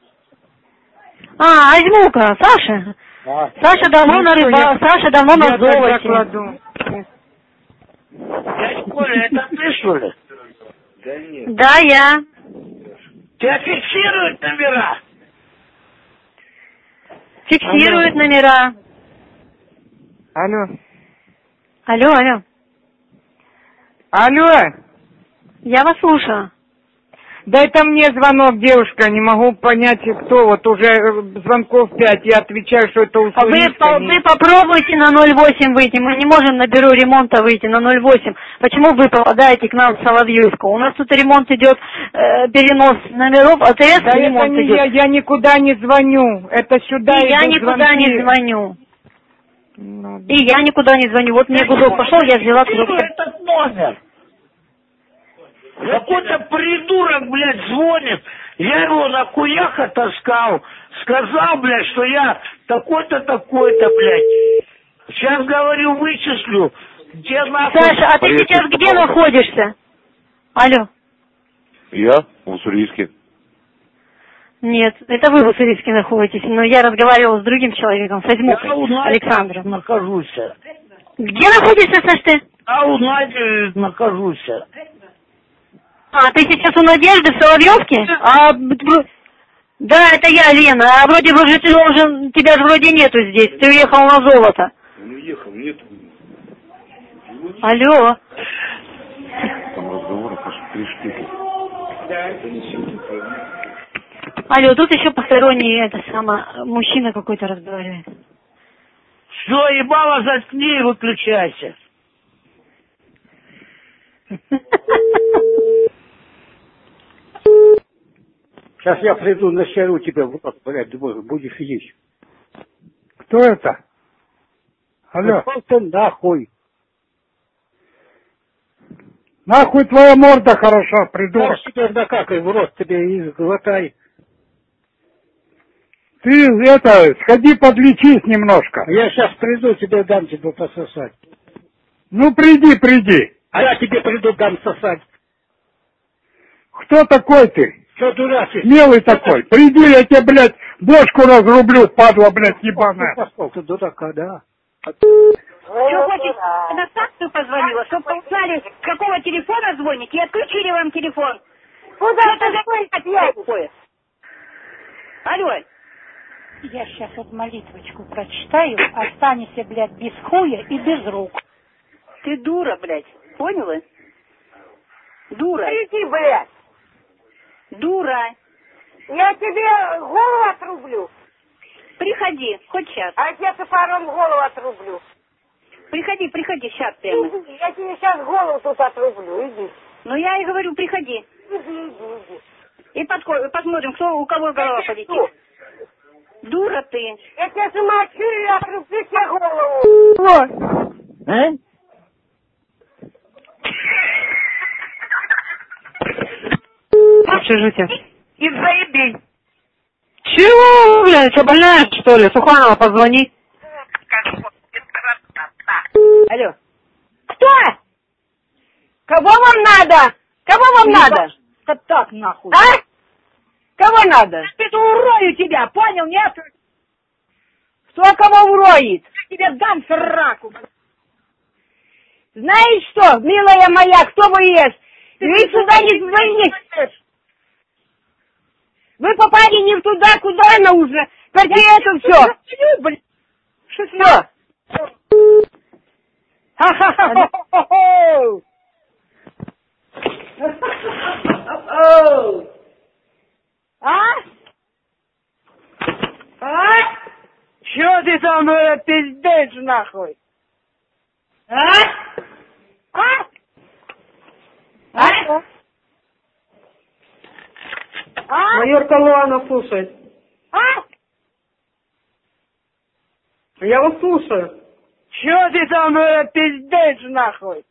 Азьмука, Саша. Саша давно на рыбалке, Саша давно на золоте. Дядь Коля, это ты, что ли? Да нет. Да, я. Тебя фиксируют номера? Фиксируют номера. Алло. Алло. Алло. Я вас слушаю. Да это мне звонок, девушка, не могу понять, кто. Вот уже звонков 5, я отвечаю, что это Уссурийск. Вы попробуйте на 08 выйти, мы не можем на бюро ремонта выйти на 08. Почему вы попадаете к нам в Соловьевску? У нас тут ремонт идет, перенос номеров, АТС да ремонт это не идет. Я никуда не звоню, это сюда идут я никуда звонки. не звоню. Ну, да. И я никуда не звоню. Вот мне гудок пошел, я взяла трубку. Этот номер. Какой-то придурок, блядь, звонит. Я его на куяха таскал. Сказал, блядь, что я такой-то, такой-то, блядь. Сейчас, говорю, вычислю. Где нахуй... Саша, а ты сейчас где находишься? Алло. Я в Уссурийске. Нет, это вы в Уссурийске находитесь, но я разговаривала с другим человеком, с Азьмукой, Александром. Нахожусь. Где находишься, Саш, ты? У Нади нахожусь. А, ты сейчас у Надежды в Соловьевке? Да, это я, Лена. А вроде бы же тебя же вроде нету здесь. Ты уехал на золото. Он уехал, нету. Алло. Там разговоры, три штуки. Алло, тут еще посторонний, мужчина какой-то разговаривает. Все, ебало, заткни и выключайся. Сейчас я приду, насеру тебя в рот, блядь, будешь есть. Кто это? Алло. Пошел ты нахуй. Нахуй твоя морда хороша, придурок. Теперь накакай в рот тебе и глотай. Ты сходи подлечись немножко. Я сейчас приду, тебе дам тебе пососать. Ну приди. А я тебе приду, дам сосать. Кто такой ты? Что дурак? Смелый такой. Приди, я тебе, блядь, бошку разрублю, падла, блядь, ебаная. Ты дурака, да. Что хочешь, на станцию позвонила, чтобы узнали, с какого телефона звоните, и отключили вам телефон. Куда это такое? Алло. Я сейчас вот молитвочку прочитаю, останешься, блядь, без хуя и без рук. Ты дура, блядь, поняла? Дура. Иди, блядь. Дура. Я тебе голову отрублю. Приходи, хоть сейчас. А я топором голову отрублю. Приходи, сейчас прямо. Иди, я тебе сейчас голову тут отрублю, иди. Ну я и говорю, приходи. Иди. И посмотрим, у кого голова полетит. Дура ты. Я тебя замочу и отрублю тебе голову. А? Общежитие. И заебень. Чего, блядь, что больная, что ли? Суханова, позвони. Алло. Кто? Кого вам надо? Кого вам надо? Так нахуй. А? Кого надо? Это урою тебя, понял, нет? Кто кого уроет? Я тебе дам сраку. Знаешь что, милая моя, кто вы есть? Вы сюда не звоните. Вы попали не туда, куда нужно. Теперь это все. Что? Чё ты там пиздец нахуй? Майор Колуанов слушает. Я вас слушаю. Чё ты там пиздец нахуй?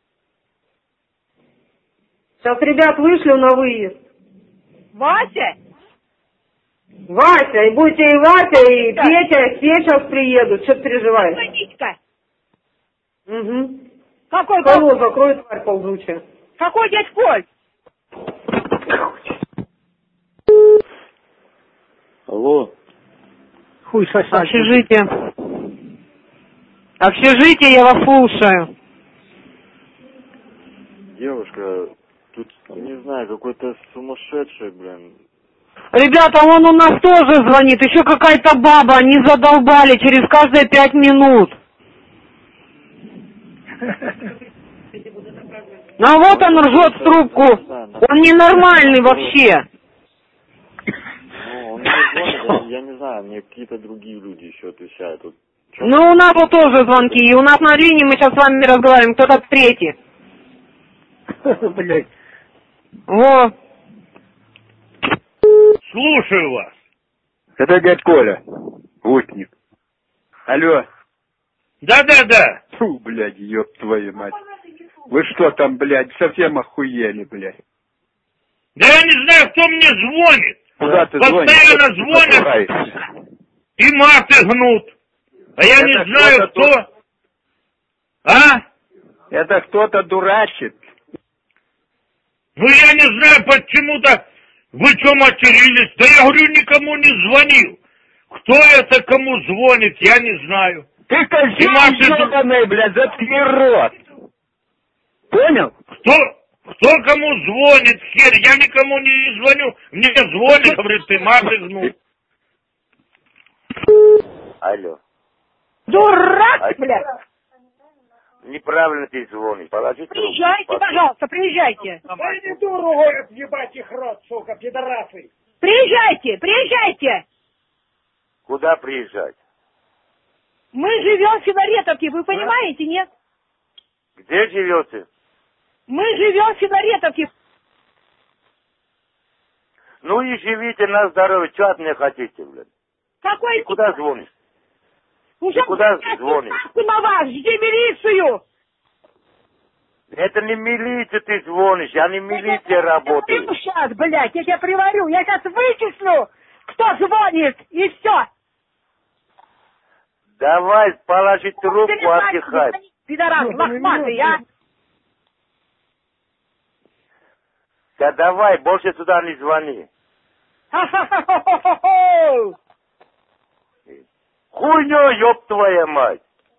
Сейчас ребят вышлю на выезд. Вася? Вася, и будете и Вася, и Петя, все сейчас приедут. Что ты переживаешь? Водичка. Угу. Какой Колу закрой, тварь ползучая. Какой дядь Коль? Алло. Хуй сосать. Общежитие. Общежитие, я вас слушаю. Девушка, тут, не знаю, какой-то сумасшедший, блин. Ребята, он у нас тоже звонит. Еще какая-то баба, они задолбали через каждые 5 минут. А вот он ржет в трубку. Он ненормальный вообще. Ну, он не звонит, я не знаю, мне какие-то другие люди еще отвечают. Тут, ну, у нас вот тоже звонки. И у нас на линии, мы сейчас с вами разговариваем, кто-то третий. Блять. Во. Слушаю вас. Это дядь Коля, гутник. Алло. Да. Фу, блядь, ёб твою мать. Вы что там, блядь, совсем охуели, блядь? Да я не знаю, кто мне звонит. Куда ты постоянно звонят и маты гнут. А я не знаю, кто. Это кто-то дурачит. Ну я не знаю, почему-то вы что матерились. Да я говорю, никому не звонил. Кто это кому звонит, я не знаю. Ты козел ебаный, блядь, заткни рот. Понял? Кто кому звонит, хер, я никому не звоню. Мне звонит, говорит, ты маты гнул. Алло. Дурак, блядь. Неправильно ты звонишь. Положи трубку. Приезжайте, пожалуйста, приезжайте. Дай не дуру, говорят, ебать их рот, сука, пидорасы. Приезжайте, приезжайте. Куда приезжать? Мы живем в Филаретовке, вы понимаете, нет? Где живете? Мы живем в Филаретовке. Ну и живите на здоровье. Что от меня хотите, блядь? Какой? Ты куда звонишь? Уже Ты куда звонишь? на вас, жди милицию. Это не милиция ты звонишь, я не милиция работаю. Сейчас, блядь, я тебя приварю, я сейчас вычислю, кто звонит, и все. Давай, положи трубку, отдыхай. Пидорас, лохматый, а? Да давай, больше сюда не звони. Хуйню, ёб твоя мать.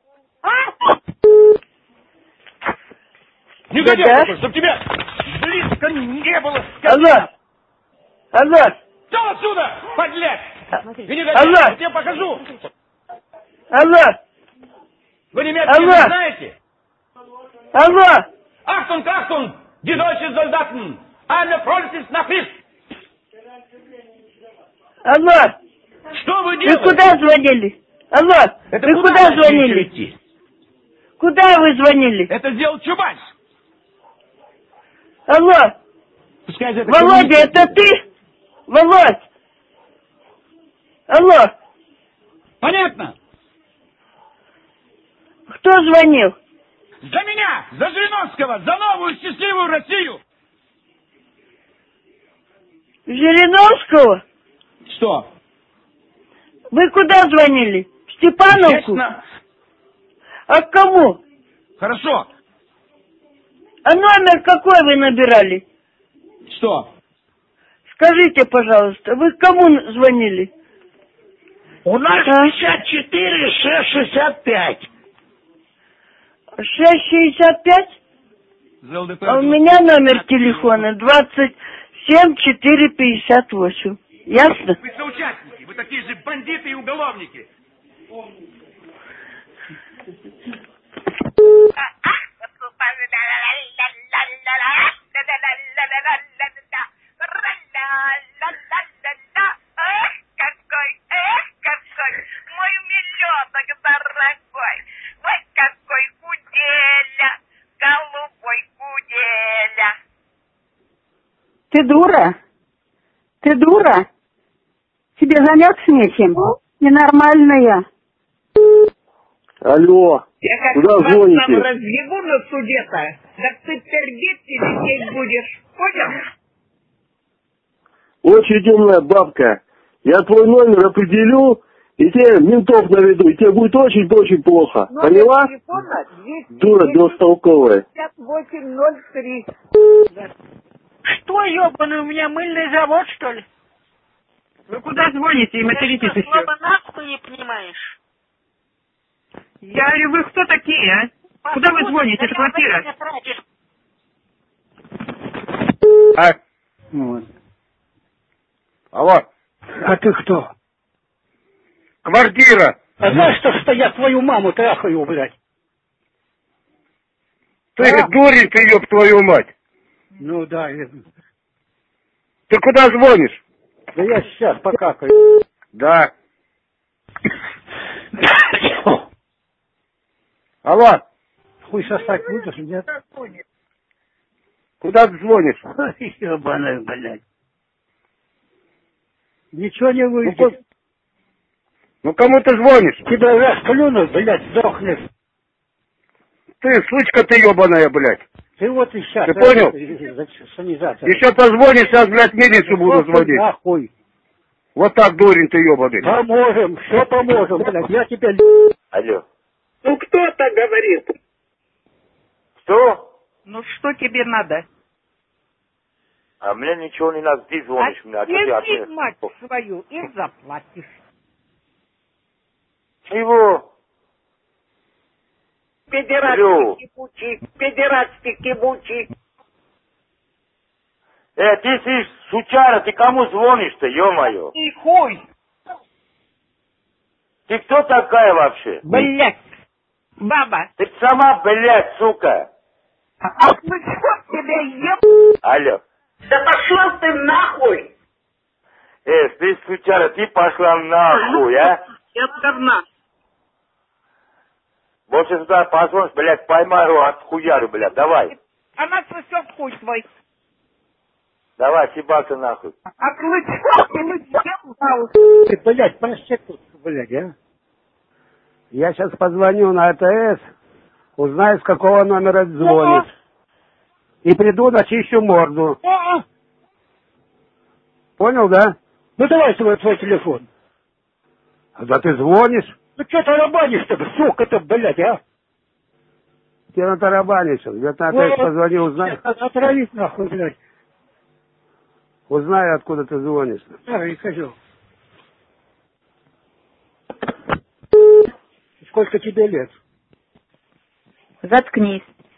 Негодяй, чтоб тебя близко не было. Алло! Алло! Что отсюда, подлец? Алло! Я тебе покажу. Алло! Вы немецкий не знаете? Алло! Achtung, Achtung, die deutschen Soldaten, eine Front ist nach Fist. Алло! Что вы Вы делаете? куда звонили? Алло! Это Вы куда звонили? идти? Куда вы звонили? Это сделал Чубайс. Алло! Пускай это Володя, это ты? Володь! Алло! Понятно? Кто звонил? За меня, за Жириновского, за новую счастливую Россию. Жириновского? Что? Вы куда звонили? В Степановку? Честно. А к кому? Хорошо. А номер какой вы набирали? Что? Скажите, пожалуйста, вы к кому звонили? У нас 54 665. 665? А у меня номер телефона 27 458. Ясно? Вы соучастники, вы такие же бандиты и уголовники. Мой миллионок дорогой, ой, какой куделя, голубой куделя. Ты дура? Ты дура? Тебе заняться нечем? Ненормальная. Алло, Я куда как звоните? вас там разъебу на суде-то, так ты пердеть и лететь будешь, понял? Очень умная бабка. Я твой номер определю, и тебе ментов наведу, и тебе будет очень-очень плохо. Поняла? Телефона Дура бестолковая. 5803. Что, ёбаный, у меня мыльный завод, что ли? Вы куда звоните и материтесь еще? Слово нахуй не понимаешь. Я говорю, вы кто такие, а? Куда вы звоните? Это квартира. Вот. Алло. А ты кто? Квартира. А знаешь, что я твою маму трахаю, блядь? Ты дурень, ты, ёб твою мать. Ну да. Ты куда звонишь? Да я сейчас покакаю. Да. Алло. Хуй сосать будешь, нет? Куда ты звонишь? Ебаная, блядь. Ничего не выйдет. Ну кому ты звонишь? Тебя раз плюнуть, блядь, сдохнешь. Ты, сучка ты ебаная, блядь. Ты вот и сейчас. Ты понял? Еще позвонишь, сейчас, блядь, милицию буду звонить. Нахуй. Вот так, дурень ты ебаный. Поможем, все поможем, блядь. Я тебя... Алло. Ну кто так говорит? Что? Ну что тебе надо? А мне ничего не надо, ты звонишь мне. А что ты от меня? мать свою, и заплатишь. Чего? Педерастик кибучий, педерастик кибучий. Ты сучара, ты кому звонишь-то, ё-моё? И хуй. Ты кто такая вообще? Блять. Баба. Ты сама, блядь, сука. А ну что тебе еб... Алло. Да пошла ты нахуй! Ты, сучара, ты пошла нахуй, а? Я говна. Больше сюда позвонишь, блядь, поймай его, отхуярю, блядь, давай. Она сосет хуй свой. Давай, съебался нахуй. А клычок ты ебал. Ты, блядь, проститутка, блядь, а? Я сейчас позвоню на АТС, узнаю, с какого номера звонит. И приду, начищу морду. Понял, да? Ну давай свой телефон. Да ты звонишь. Ну что тарабанишь-то, сука-то, блядь, а? Тебе на тарабане сейчас. Я на АТС позвоню, узнаю. Отравить нахуй, блядь. Узнаю, откуда ты звонишь. Старый козел. Сколько тебе лет? Заткнись.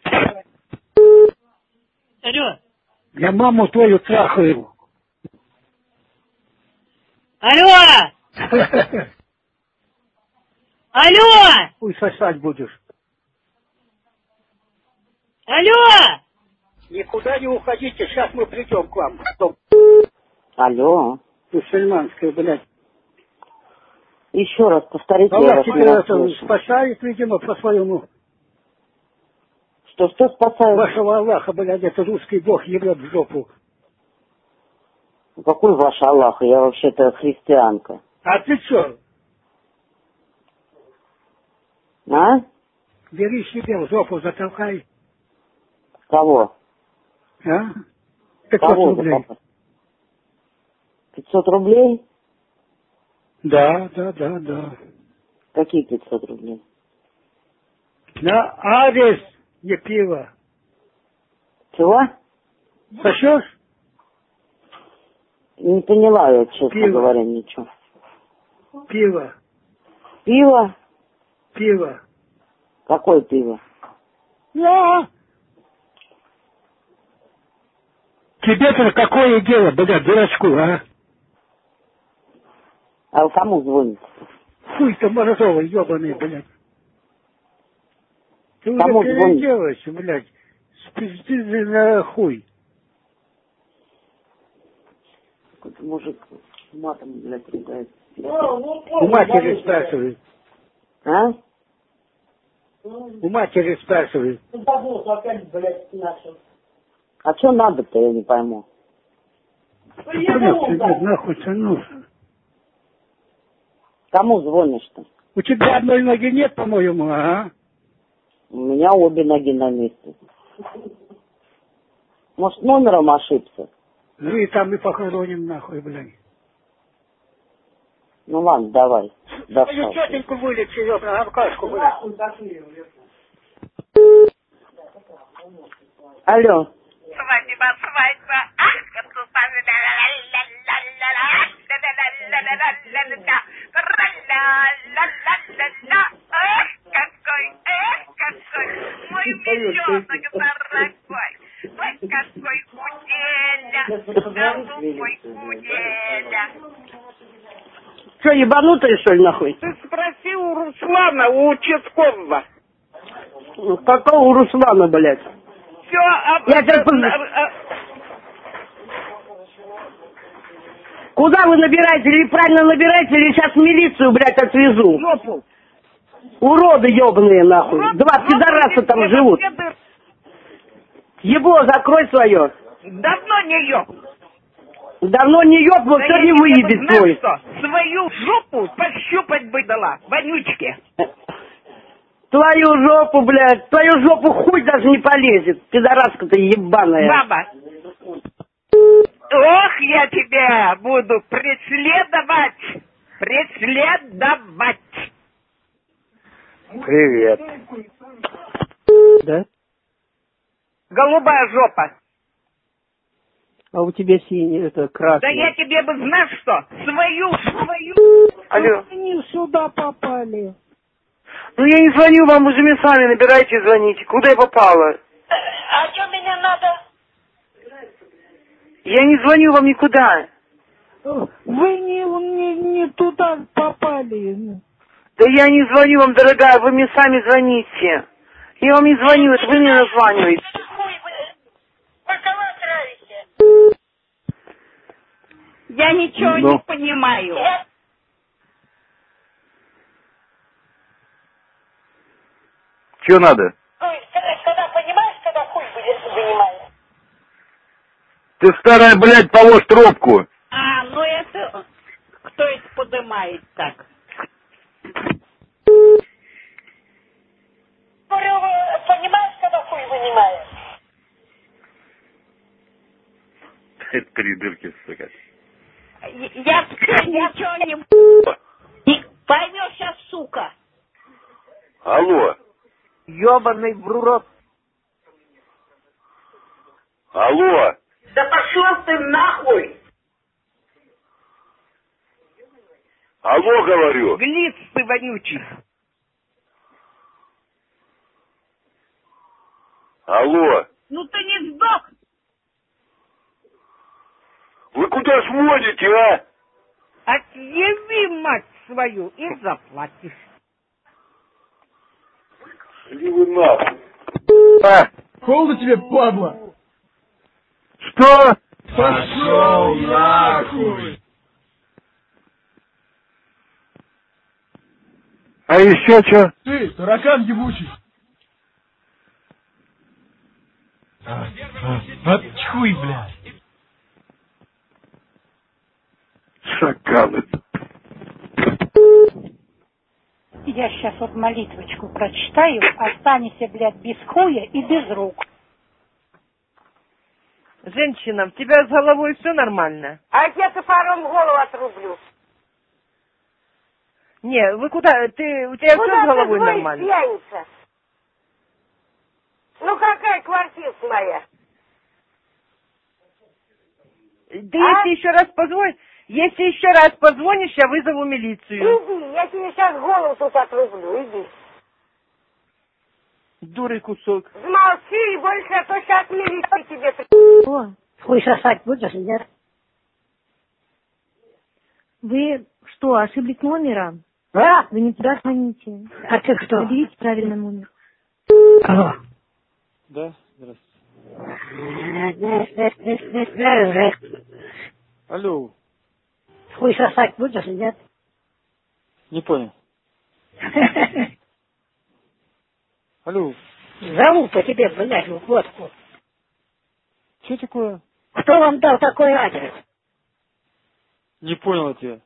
Алло. Я маму твою трахаю. Алло! Алло! Хуй сосать будешь. Алло! Никуда не уходите, сейчас мы придем к вам. Алло. Мусульманская, блядь. Еще раз повторите, я Allah вас не тебя расслышал. спасает, видимо, по-своему. Что спасает? Вашего Аллаха, блядь, это русский бог ебет в жопу. Какой ваш Аллах? Я вообще-то христианка. А ты что? А? Бери себе в жопу, затолкай. Кого? А? 500 Кого? рублей. 500 рублей? Да. Какие 500 рублей? На адрес, не пиво. Чего? Сосешь? Не поняла я, честно Пиво. говоря, ничего. Пиво. Пиво? Пиво. Какое пиво? Да. Тебе-то какое дело, блядь, дурачку, а? А вы кому звоните? Хуй ты морозовый, ебаный, блядь. Ты уже Кому звоните? переделаешься, блядь. Спизди на хуй. Какой-то мужик матом, блядь, ругается. У матери спрашивай. А? У матери спрашивай. А что надо-то, я не пойму. Нахуй тянулся. Кому звонишь-то? У тебя одной ноги нет, по-моему, а? У меня обе ноги на месте. Может, номером ошибся? Ну и там и похороним, нахуй, блядь. Ну ладно, давай. Или тетеньку вылечи, ёбаную, Аркашку, блядь. Алло. Свадьба. Ах, какой. Мой миллионок дорогой. Ой, какой голубой куделя. Что, ебанутый, что ли, нахуй? Ты спроси у Руслана, у участкового. Какого у Руслана, блядь? Все, Я сейчас... Куда вы набираете? Или правильно набираете, или сейчас в милицию, блядь, отвезу? Жопу. Уроды ебаные, нахуй. Два пидораса там живут. Ебло, закрой свое. Давно не еб. Давно не еб, но все не выебет твой. Что? Свою жопу пощупать бы дала, вонючке. Твою жопу, блядь, твою жопу хуй даже не полезет. Пидораска-то ебаная. Баба. Ох, я тебя буду преследовать. Привет. Да? Голубая жопа. А у тебя синий, это красный. Да я тебе бы, знаешь что, свою. Алло. Они сюда попали. Ну я не звоню вам, уже мне сами набирайте, звоните. Куда я попала? А что мне надо? Я не звоню вам никуда. Вы не туда попали. Да я не звоню вам, дорогая, вы мне сами звоните. Я вам не звоню, это вы мне названиваете. Я ничего не понимаю. Че надо? Когда понимаешь, когда хуй вынимаешь? Ты, старая, блядь, положь трубку. А, ну это... Кто это поднимает так? Понимаешь, когда хуй вынимаешь? Три дырки, сука. Я ничего не... Поймешь сейчас, сука. Алло. Ёбаный в рот. Алло. Да пошел ты нахуй. Алло, говорю. Глиц ты вонючий. Алло. Ну ты не сдох. Вы куда смотрите, а? Отъеби мать свою и заплатишь. Иди вы нахуй. Холодно тебе, падла? Что? Пошел нахуй! А еще что? Ты, таракан ебучий! Отчхуй, блядь! Шакалы. Я сейчас вот молитвочку прочитаю, останешься, блядь, без хуя и без рук. Женщина, у тебя с головой все нормально? А я топором голову отрублю. Не, вы куда? У тебя все с головой нормально? Пьяница? Ну какая квартира моя? Да если еще раз позвонишь, я вызову милицию. Иди, я тебе сейчас голову тут отрублю, иди. Дурый кусок. Замолчи и больше, а то сейчас милиция тебе... О, хуй сосать будешь, нет? Вы что, ошиблись номером? А? Вы не туда звоните. А ты кто? Наберите правильный номер. Алло. Да, здравствуйте. Алло. Хуй сосать будешь, нет? Не понял. Алло. Зову по тебе, блядь, в водку. Что такое? Кто вам дал такой адрес? Не понял я тебя.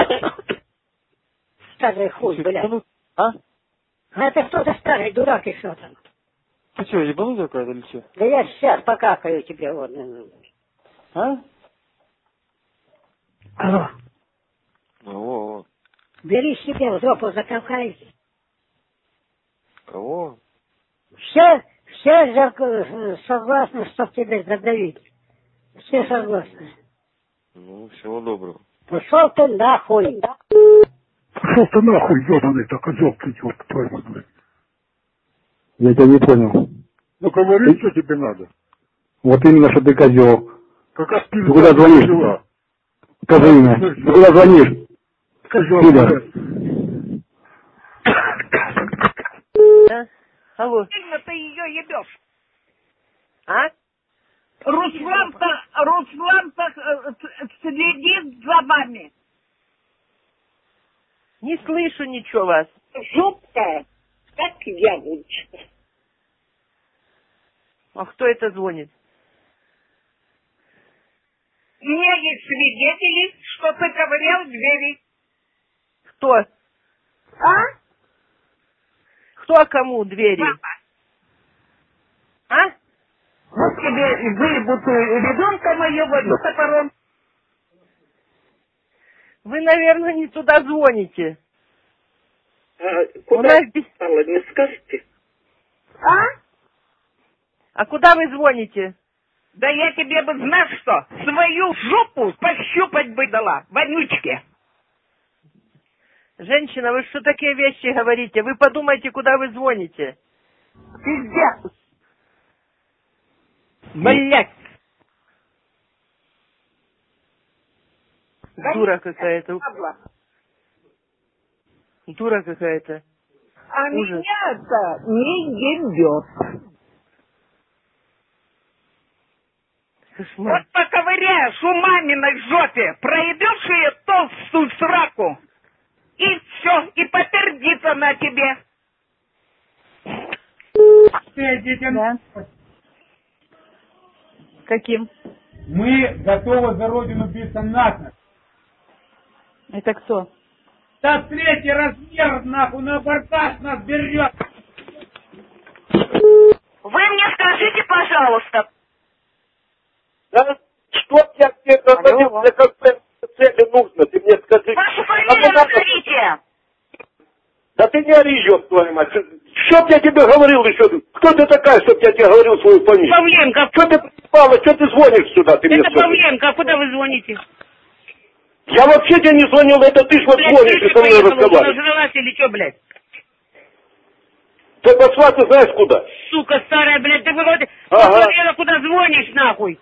Старый хуй, блядь. А? А это кто-то старый дурак и что там? Ты что, ебанутая какая-то или что? Да я сейчас покакаю тебе, вот. А? Алло. Алло. Бери себе в жопу, закакай. Кого? Все согласны, чтоб тебе задавить. Все согласны. Ну, всего доброго. Пошел ты нахуй. Пошел ты нахуй, ебаный, так козел ты, ёб твою мать, блядь. Я тебя не понял. Ну говори, что тебе надо. Вот именно, что ты козел. Какая ты куда звонишь? Скажи имя. Ты куда звонишь? Козел. Да? Алло. Сильно ты ее ебешь. А? Руслан-то следит за вами. Не слышу ничего вас. Жопка, как яблочко. А кто это звонит? У меня есть свидетели, что ты ковырял двери. Кто? А? Кто кому двери? Папа. А? Вот тебе выебут ребенка моего топором. Вы, наверное, не туда звоните. Куда стало, не скажете? А? А куда вы звоните? Да я тебе бы, знаешь что, свою жопу пощупать бы дала, вонючке. Женщина, вы что такие вещи говорите? Вы подумайте, куда вы звоните. Пиздец. Блять. Дура какая-то. Дура какая-то. А Ужас. меня-то не ебет. Вот поковыряешь у маминой жопе, проебешь ее толстую сраку, и все, и попердится на тебе. Да. Каким? Мы готовы за родину биться насмерть. Это кто? Да третий размер, нахуй, на абортаж нас берет. Вы мне скажите, пожалуйста. Да? Что тебе для какой цели нужно? Ты мне скажи. Вашу фамилию назовите. Да ты не ори, ёб твою мать. Что б я тебе говорил еще? Кто ты такая, чтоб я тебе говорил свою фамилию? Павленко. Что ты припала? Что ты звонишь сюда? Ты мне Это скажи. Павленко, куда вы звоните? Я вообще тебе не звонил, это ты ж вот звонишь и со мной разговариваешь. Нажралась или что, блядь? Ты пошла, ты знаешь куда? Сука старая, блядь, ты вроде Ага. посмотрела, куда звонишь, нахуй.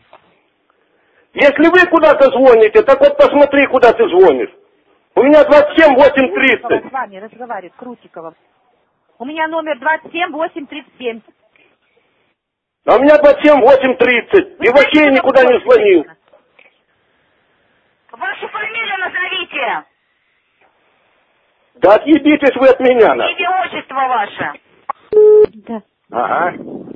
Если вы куда-то звоните, так вот посмотри, куда ты звонишь. У меня 27-8-30. С вами разговаривает Крутикова. У меня номер 27-8-37. А у меня 27-8-30. И вообще я никуда не звонил. Вашу фамилию назовите. Да отъебитесь вы от меня, нахуй. Имя, отчество ваше. Да. Ага.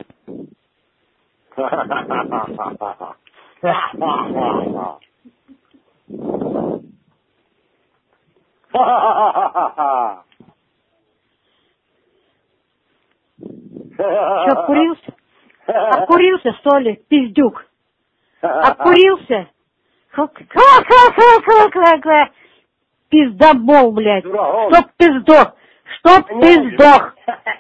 Че, обкурился? Обкурился, что ли, пиздюк? Обкурился? Ха-ха-ха-ха-ха-ха. Пиздобол, блядь. Чтоб ты сдох. Чтоб ты сдох.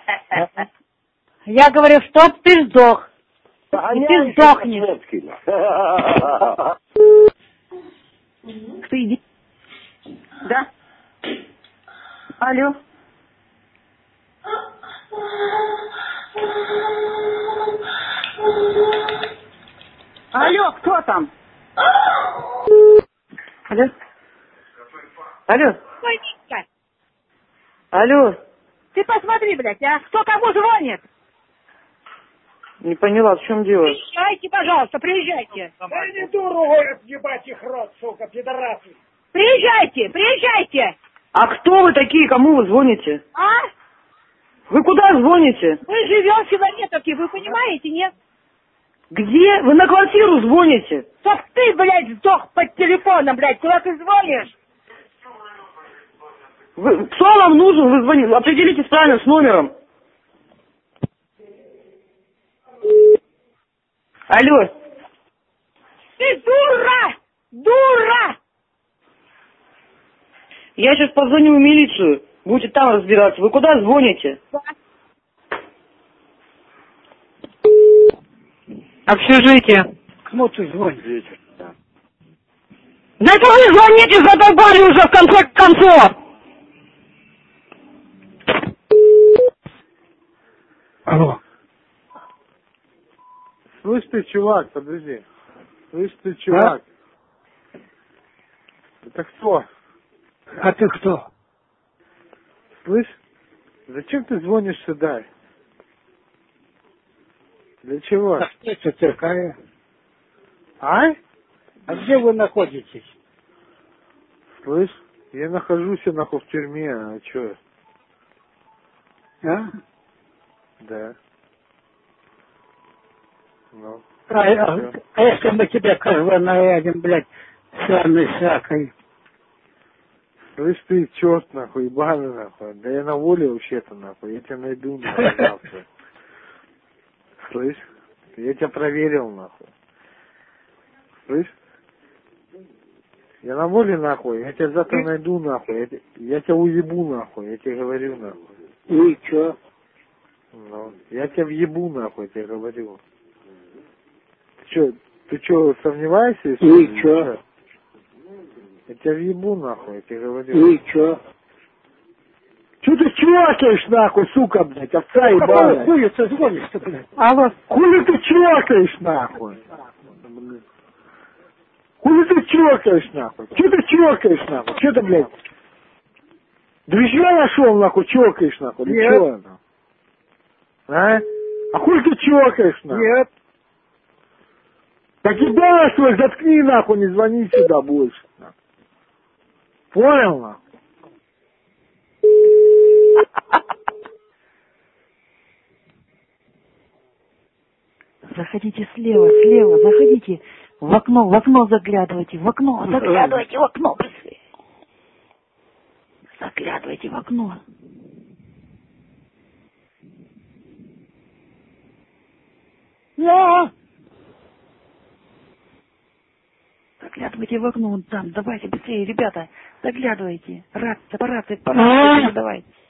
Я говорю, чтоб ты сдох. И ты сдохнешь. Ты иди. Да? Алло. Алло, кто там? Алло. Алло. Ванечка, Алло. ты посмотри, блядь, а? Кто кому звонит? Не поняла, в чем дело? Приезжайте, пожалуйста, приезжайте. Да не дуру, говорят, ебать их рот, сука, пидорасы. Приезжайте, приезжайте. А кто вы такие, кому вы звоните? А? Вы куда звоните? Мы живем в Филометовке, вы понимаете, нет? Где? Вы на квартиру звоните? Так ты, блядь, сдох под телефоном, блядь, куда ты звонишь? Кто вам нужен? Вы звоните. Определитесь правильно с номером. Алло. Ты дура! Дура! Я сейчас позвоню в милицию. Будете там разбираться. Вы куда звоните? Да. Общежитие. Кому ты звонишь? Да это вы звоните, задолбали уже в конце концов. Алло. Слышь ты, чувак, подожди. Слышь ты, чувак. Это кто? А ты кто? Слышь, зачем ты звонишь сюда? Для чего? А кто это такая? А? А где вы находитесь? Слышь, я нахожусь нахуй в тюрьме, а чё? А? Да. Ну. А если мы тебя козла нарядим, блядь, сраной сакой? Слышь ты, черт нахуй, ебаный нахуй. Да я на воле вообще-то нахуй, я тебя найду нахуй завтра. Слышь, я тебя проверил нахуй. Слышь? Я на воле нахуй, я тебя завтра найду нахуй, я тебя уебу нахуй, я тебе говорю нахуй. И чё? Ну, я тебя въебу нахуй, я тебе говорю. Ты чё, сомневаешься? И чё? Я тебя въебу нахуй, я тебе говорю. И чё? Чё ты чвакаешь нахуй, сука, блядь, овца ебаная? Какого хуя ты звонишь-то, блядь? Алло. Хули ты чвакаешь нахуй? Хули ты чвакаешь нахуй? Чё ты чвакаешь нахуй? Чё ты, блядь? Друзья нашел, нахуй, чокаешь, нахуй? Нет. Ты чё, нахуй? А хуй ты чокаешь, нахуй? Нет. Так и да, свой, заткни, нахуй, не звони сюда больше. Нахуй. Понял, нахуй? Заходите слева, заходите. В окно заглядывайте, заглядывайте в окно быстрее. Заглядывайте в окно. Заглядывайте в окно, вон там, давайте быстрее, ребята, заглядывайте. Рация, давайте.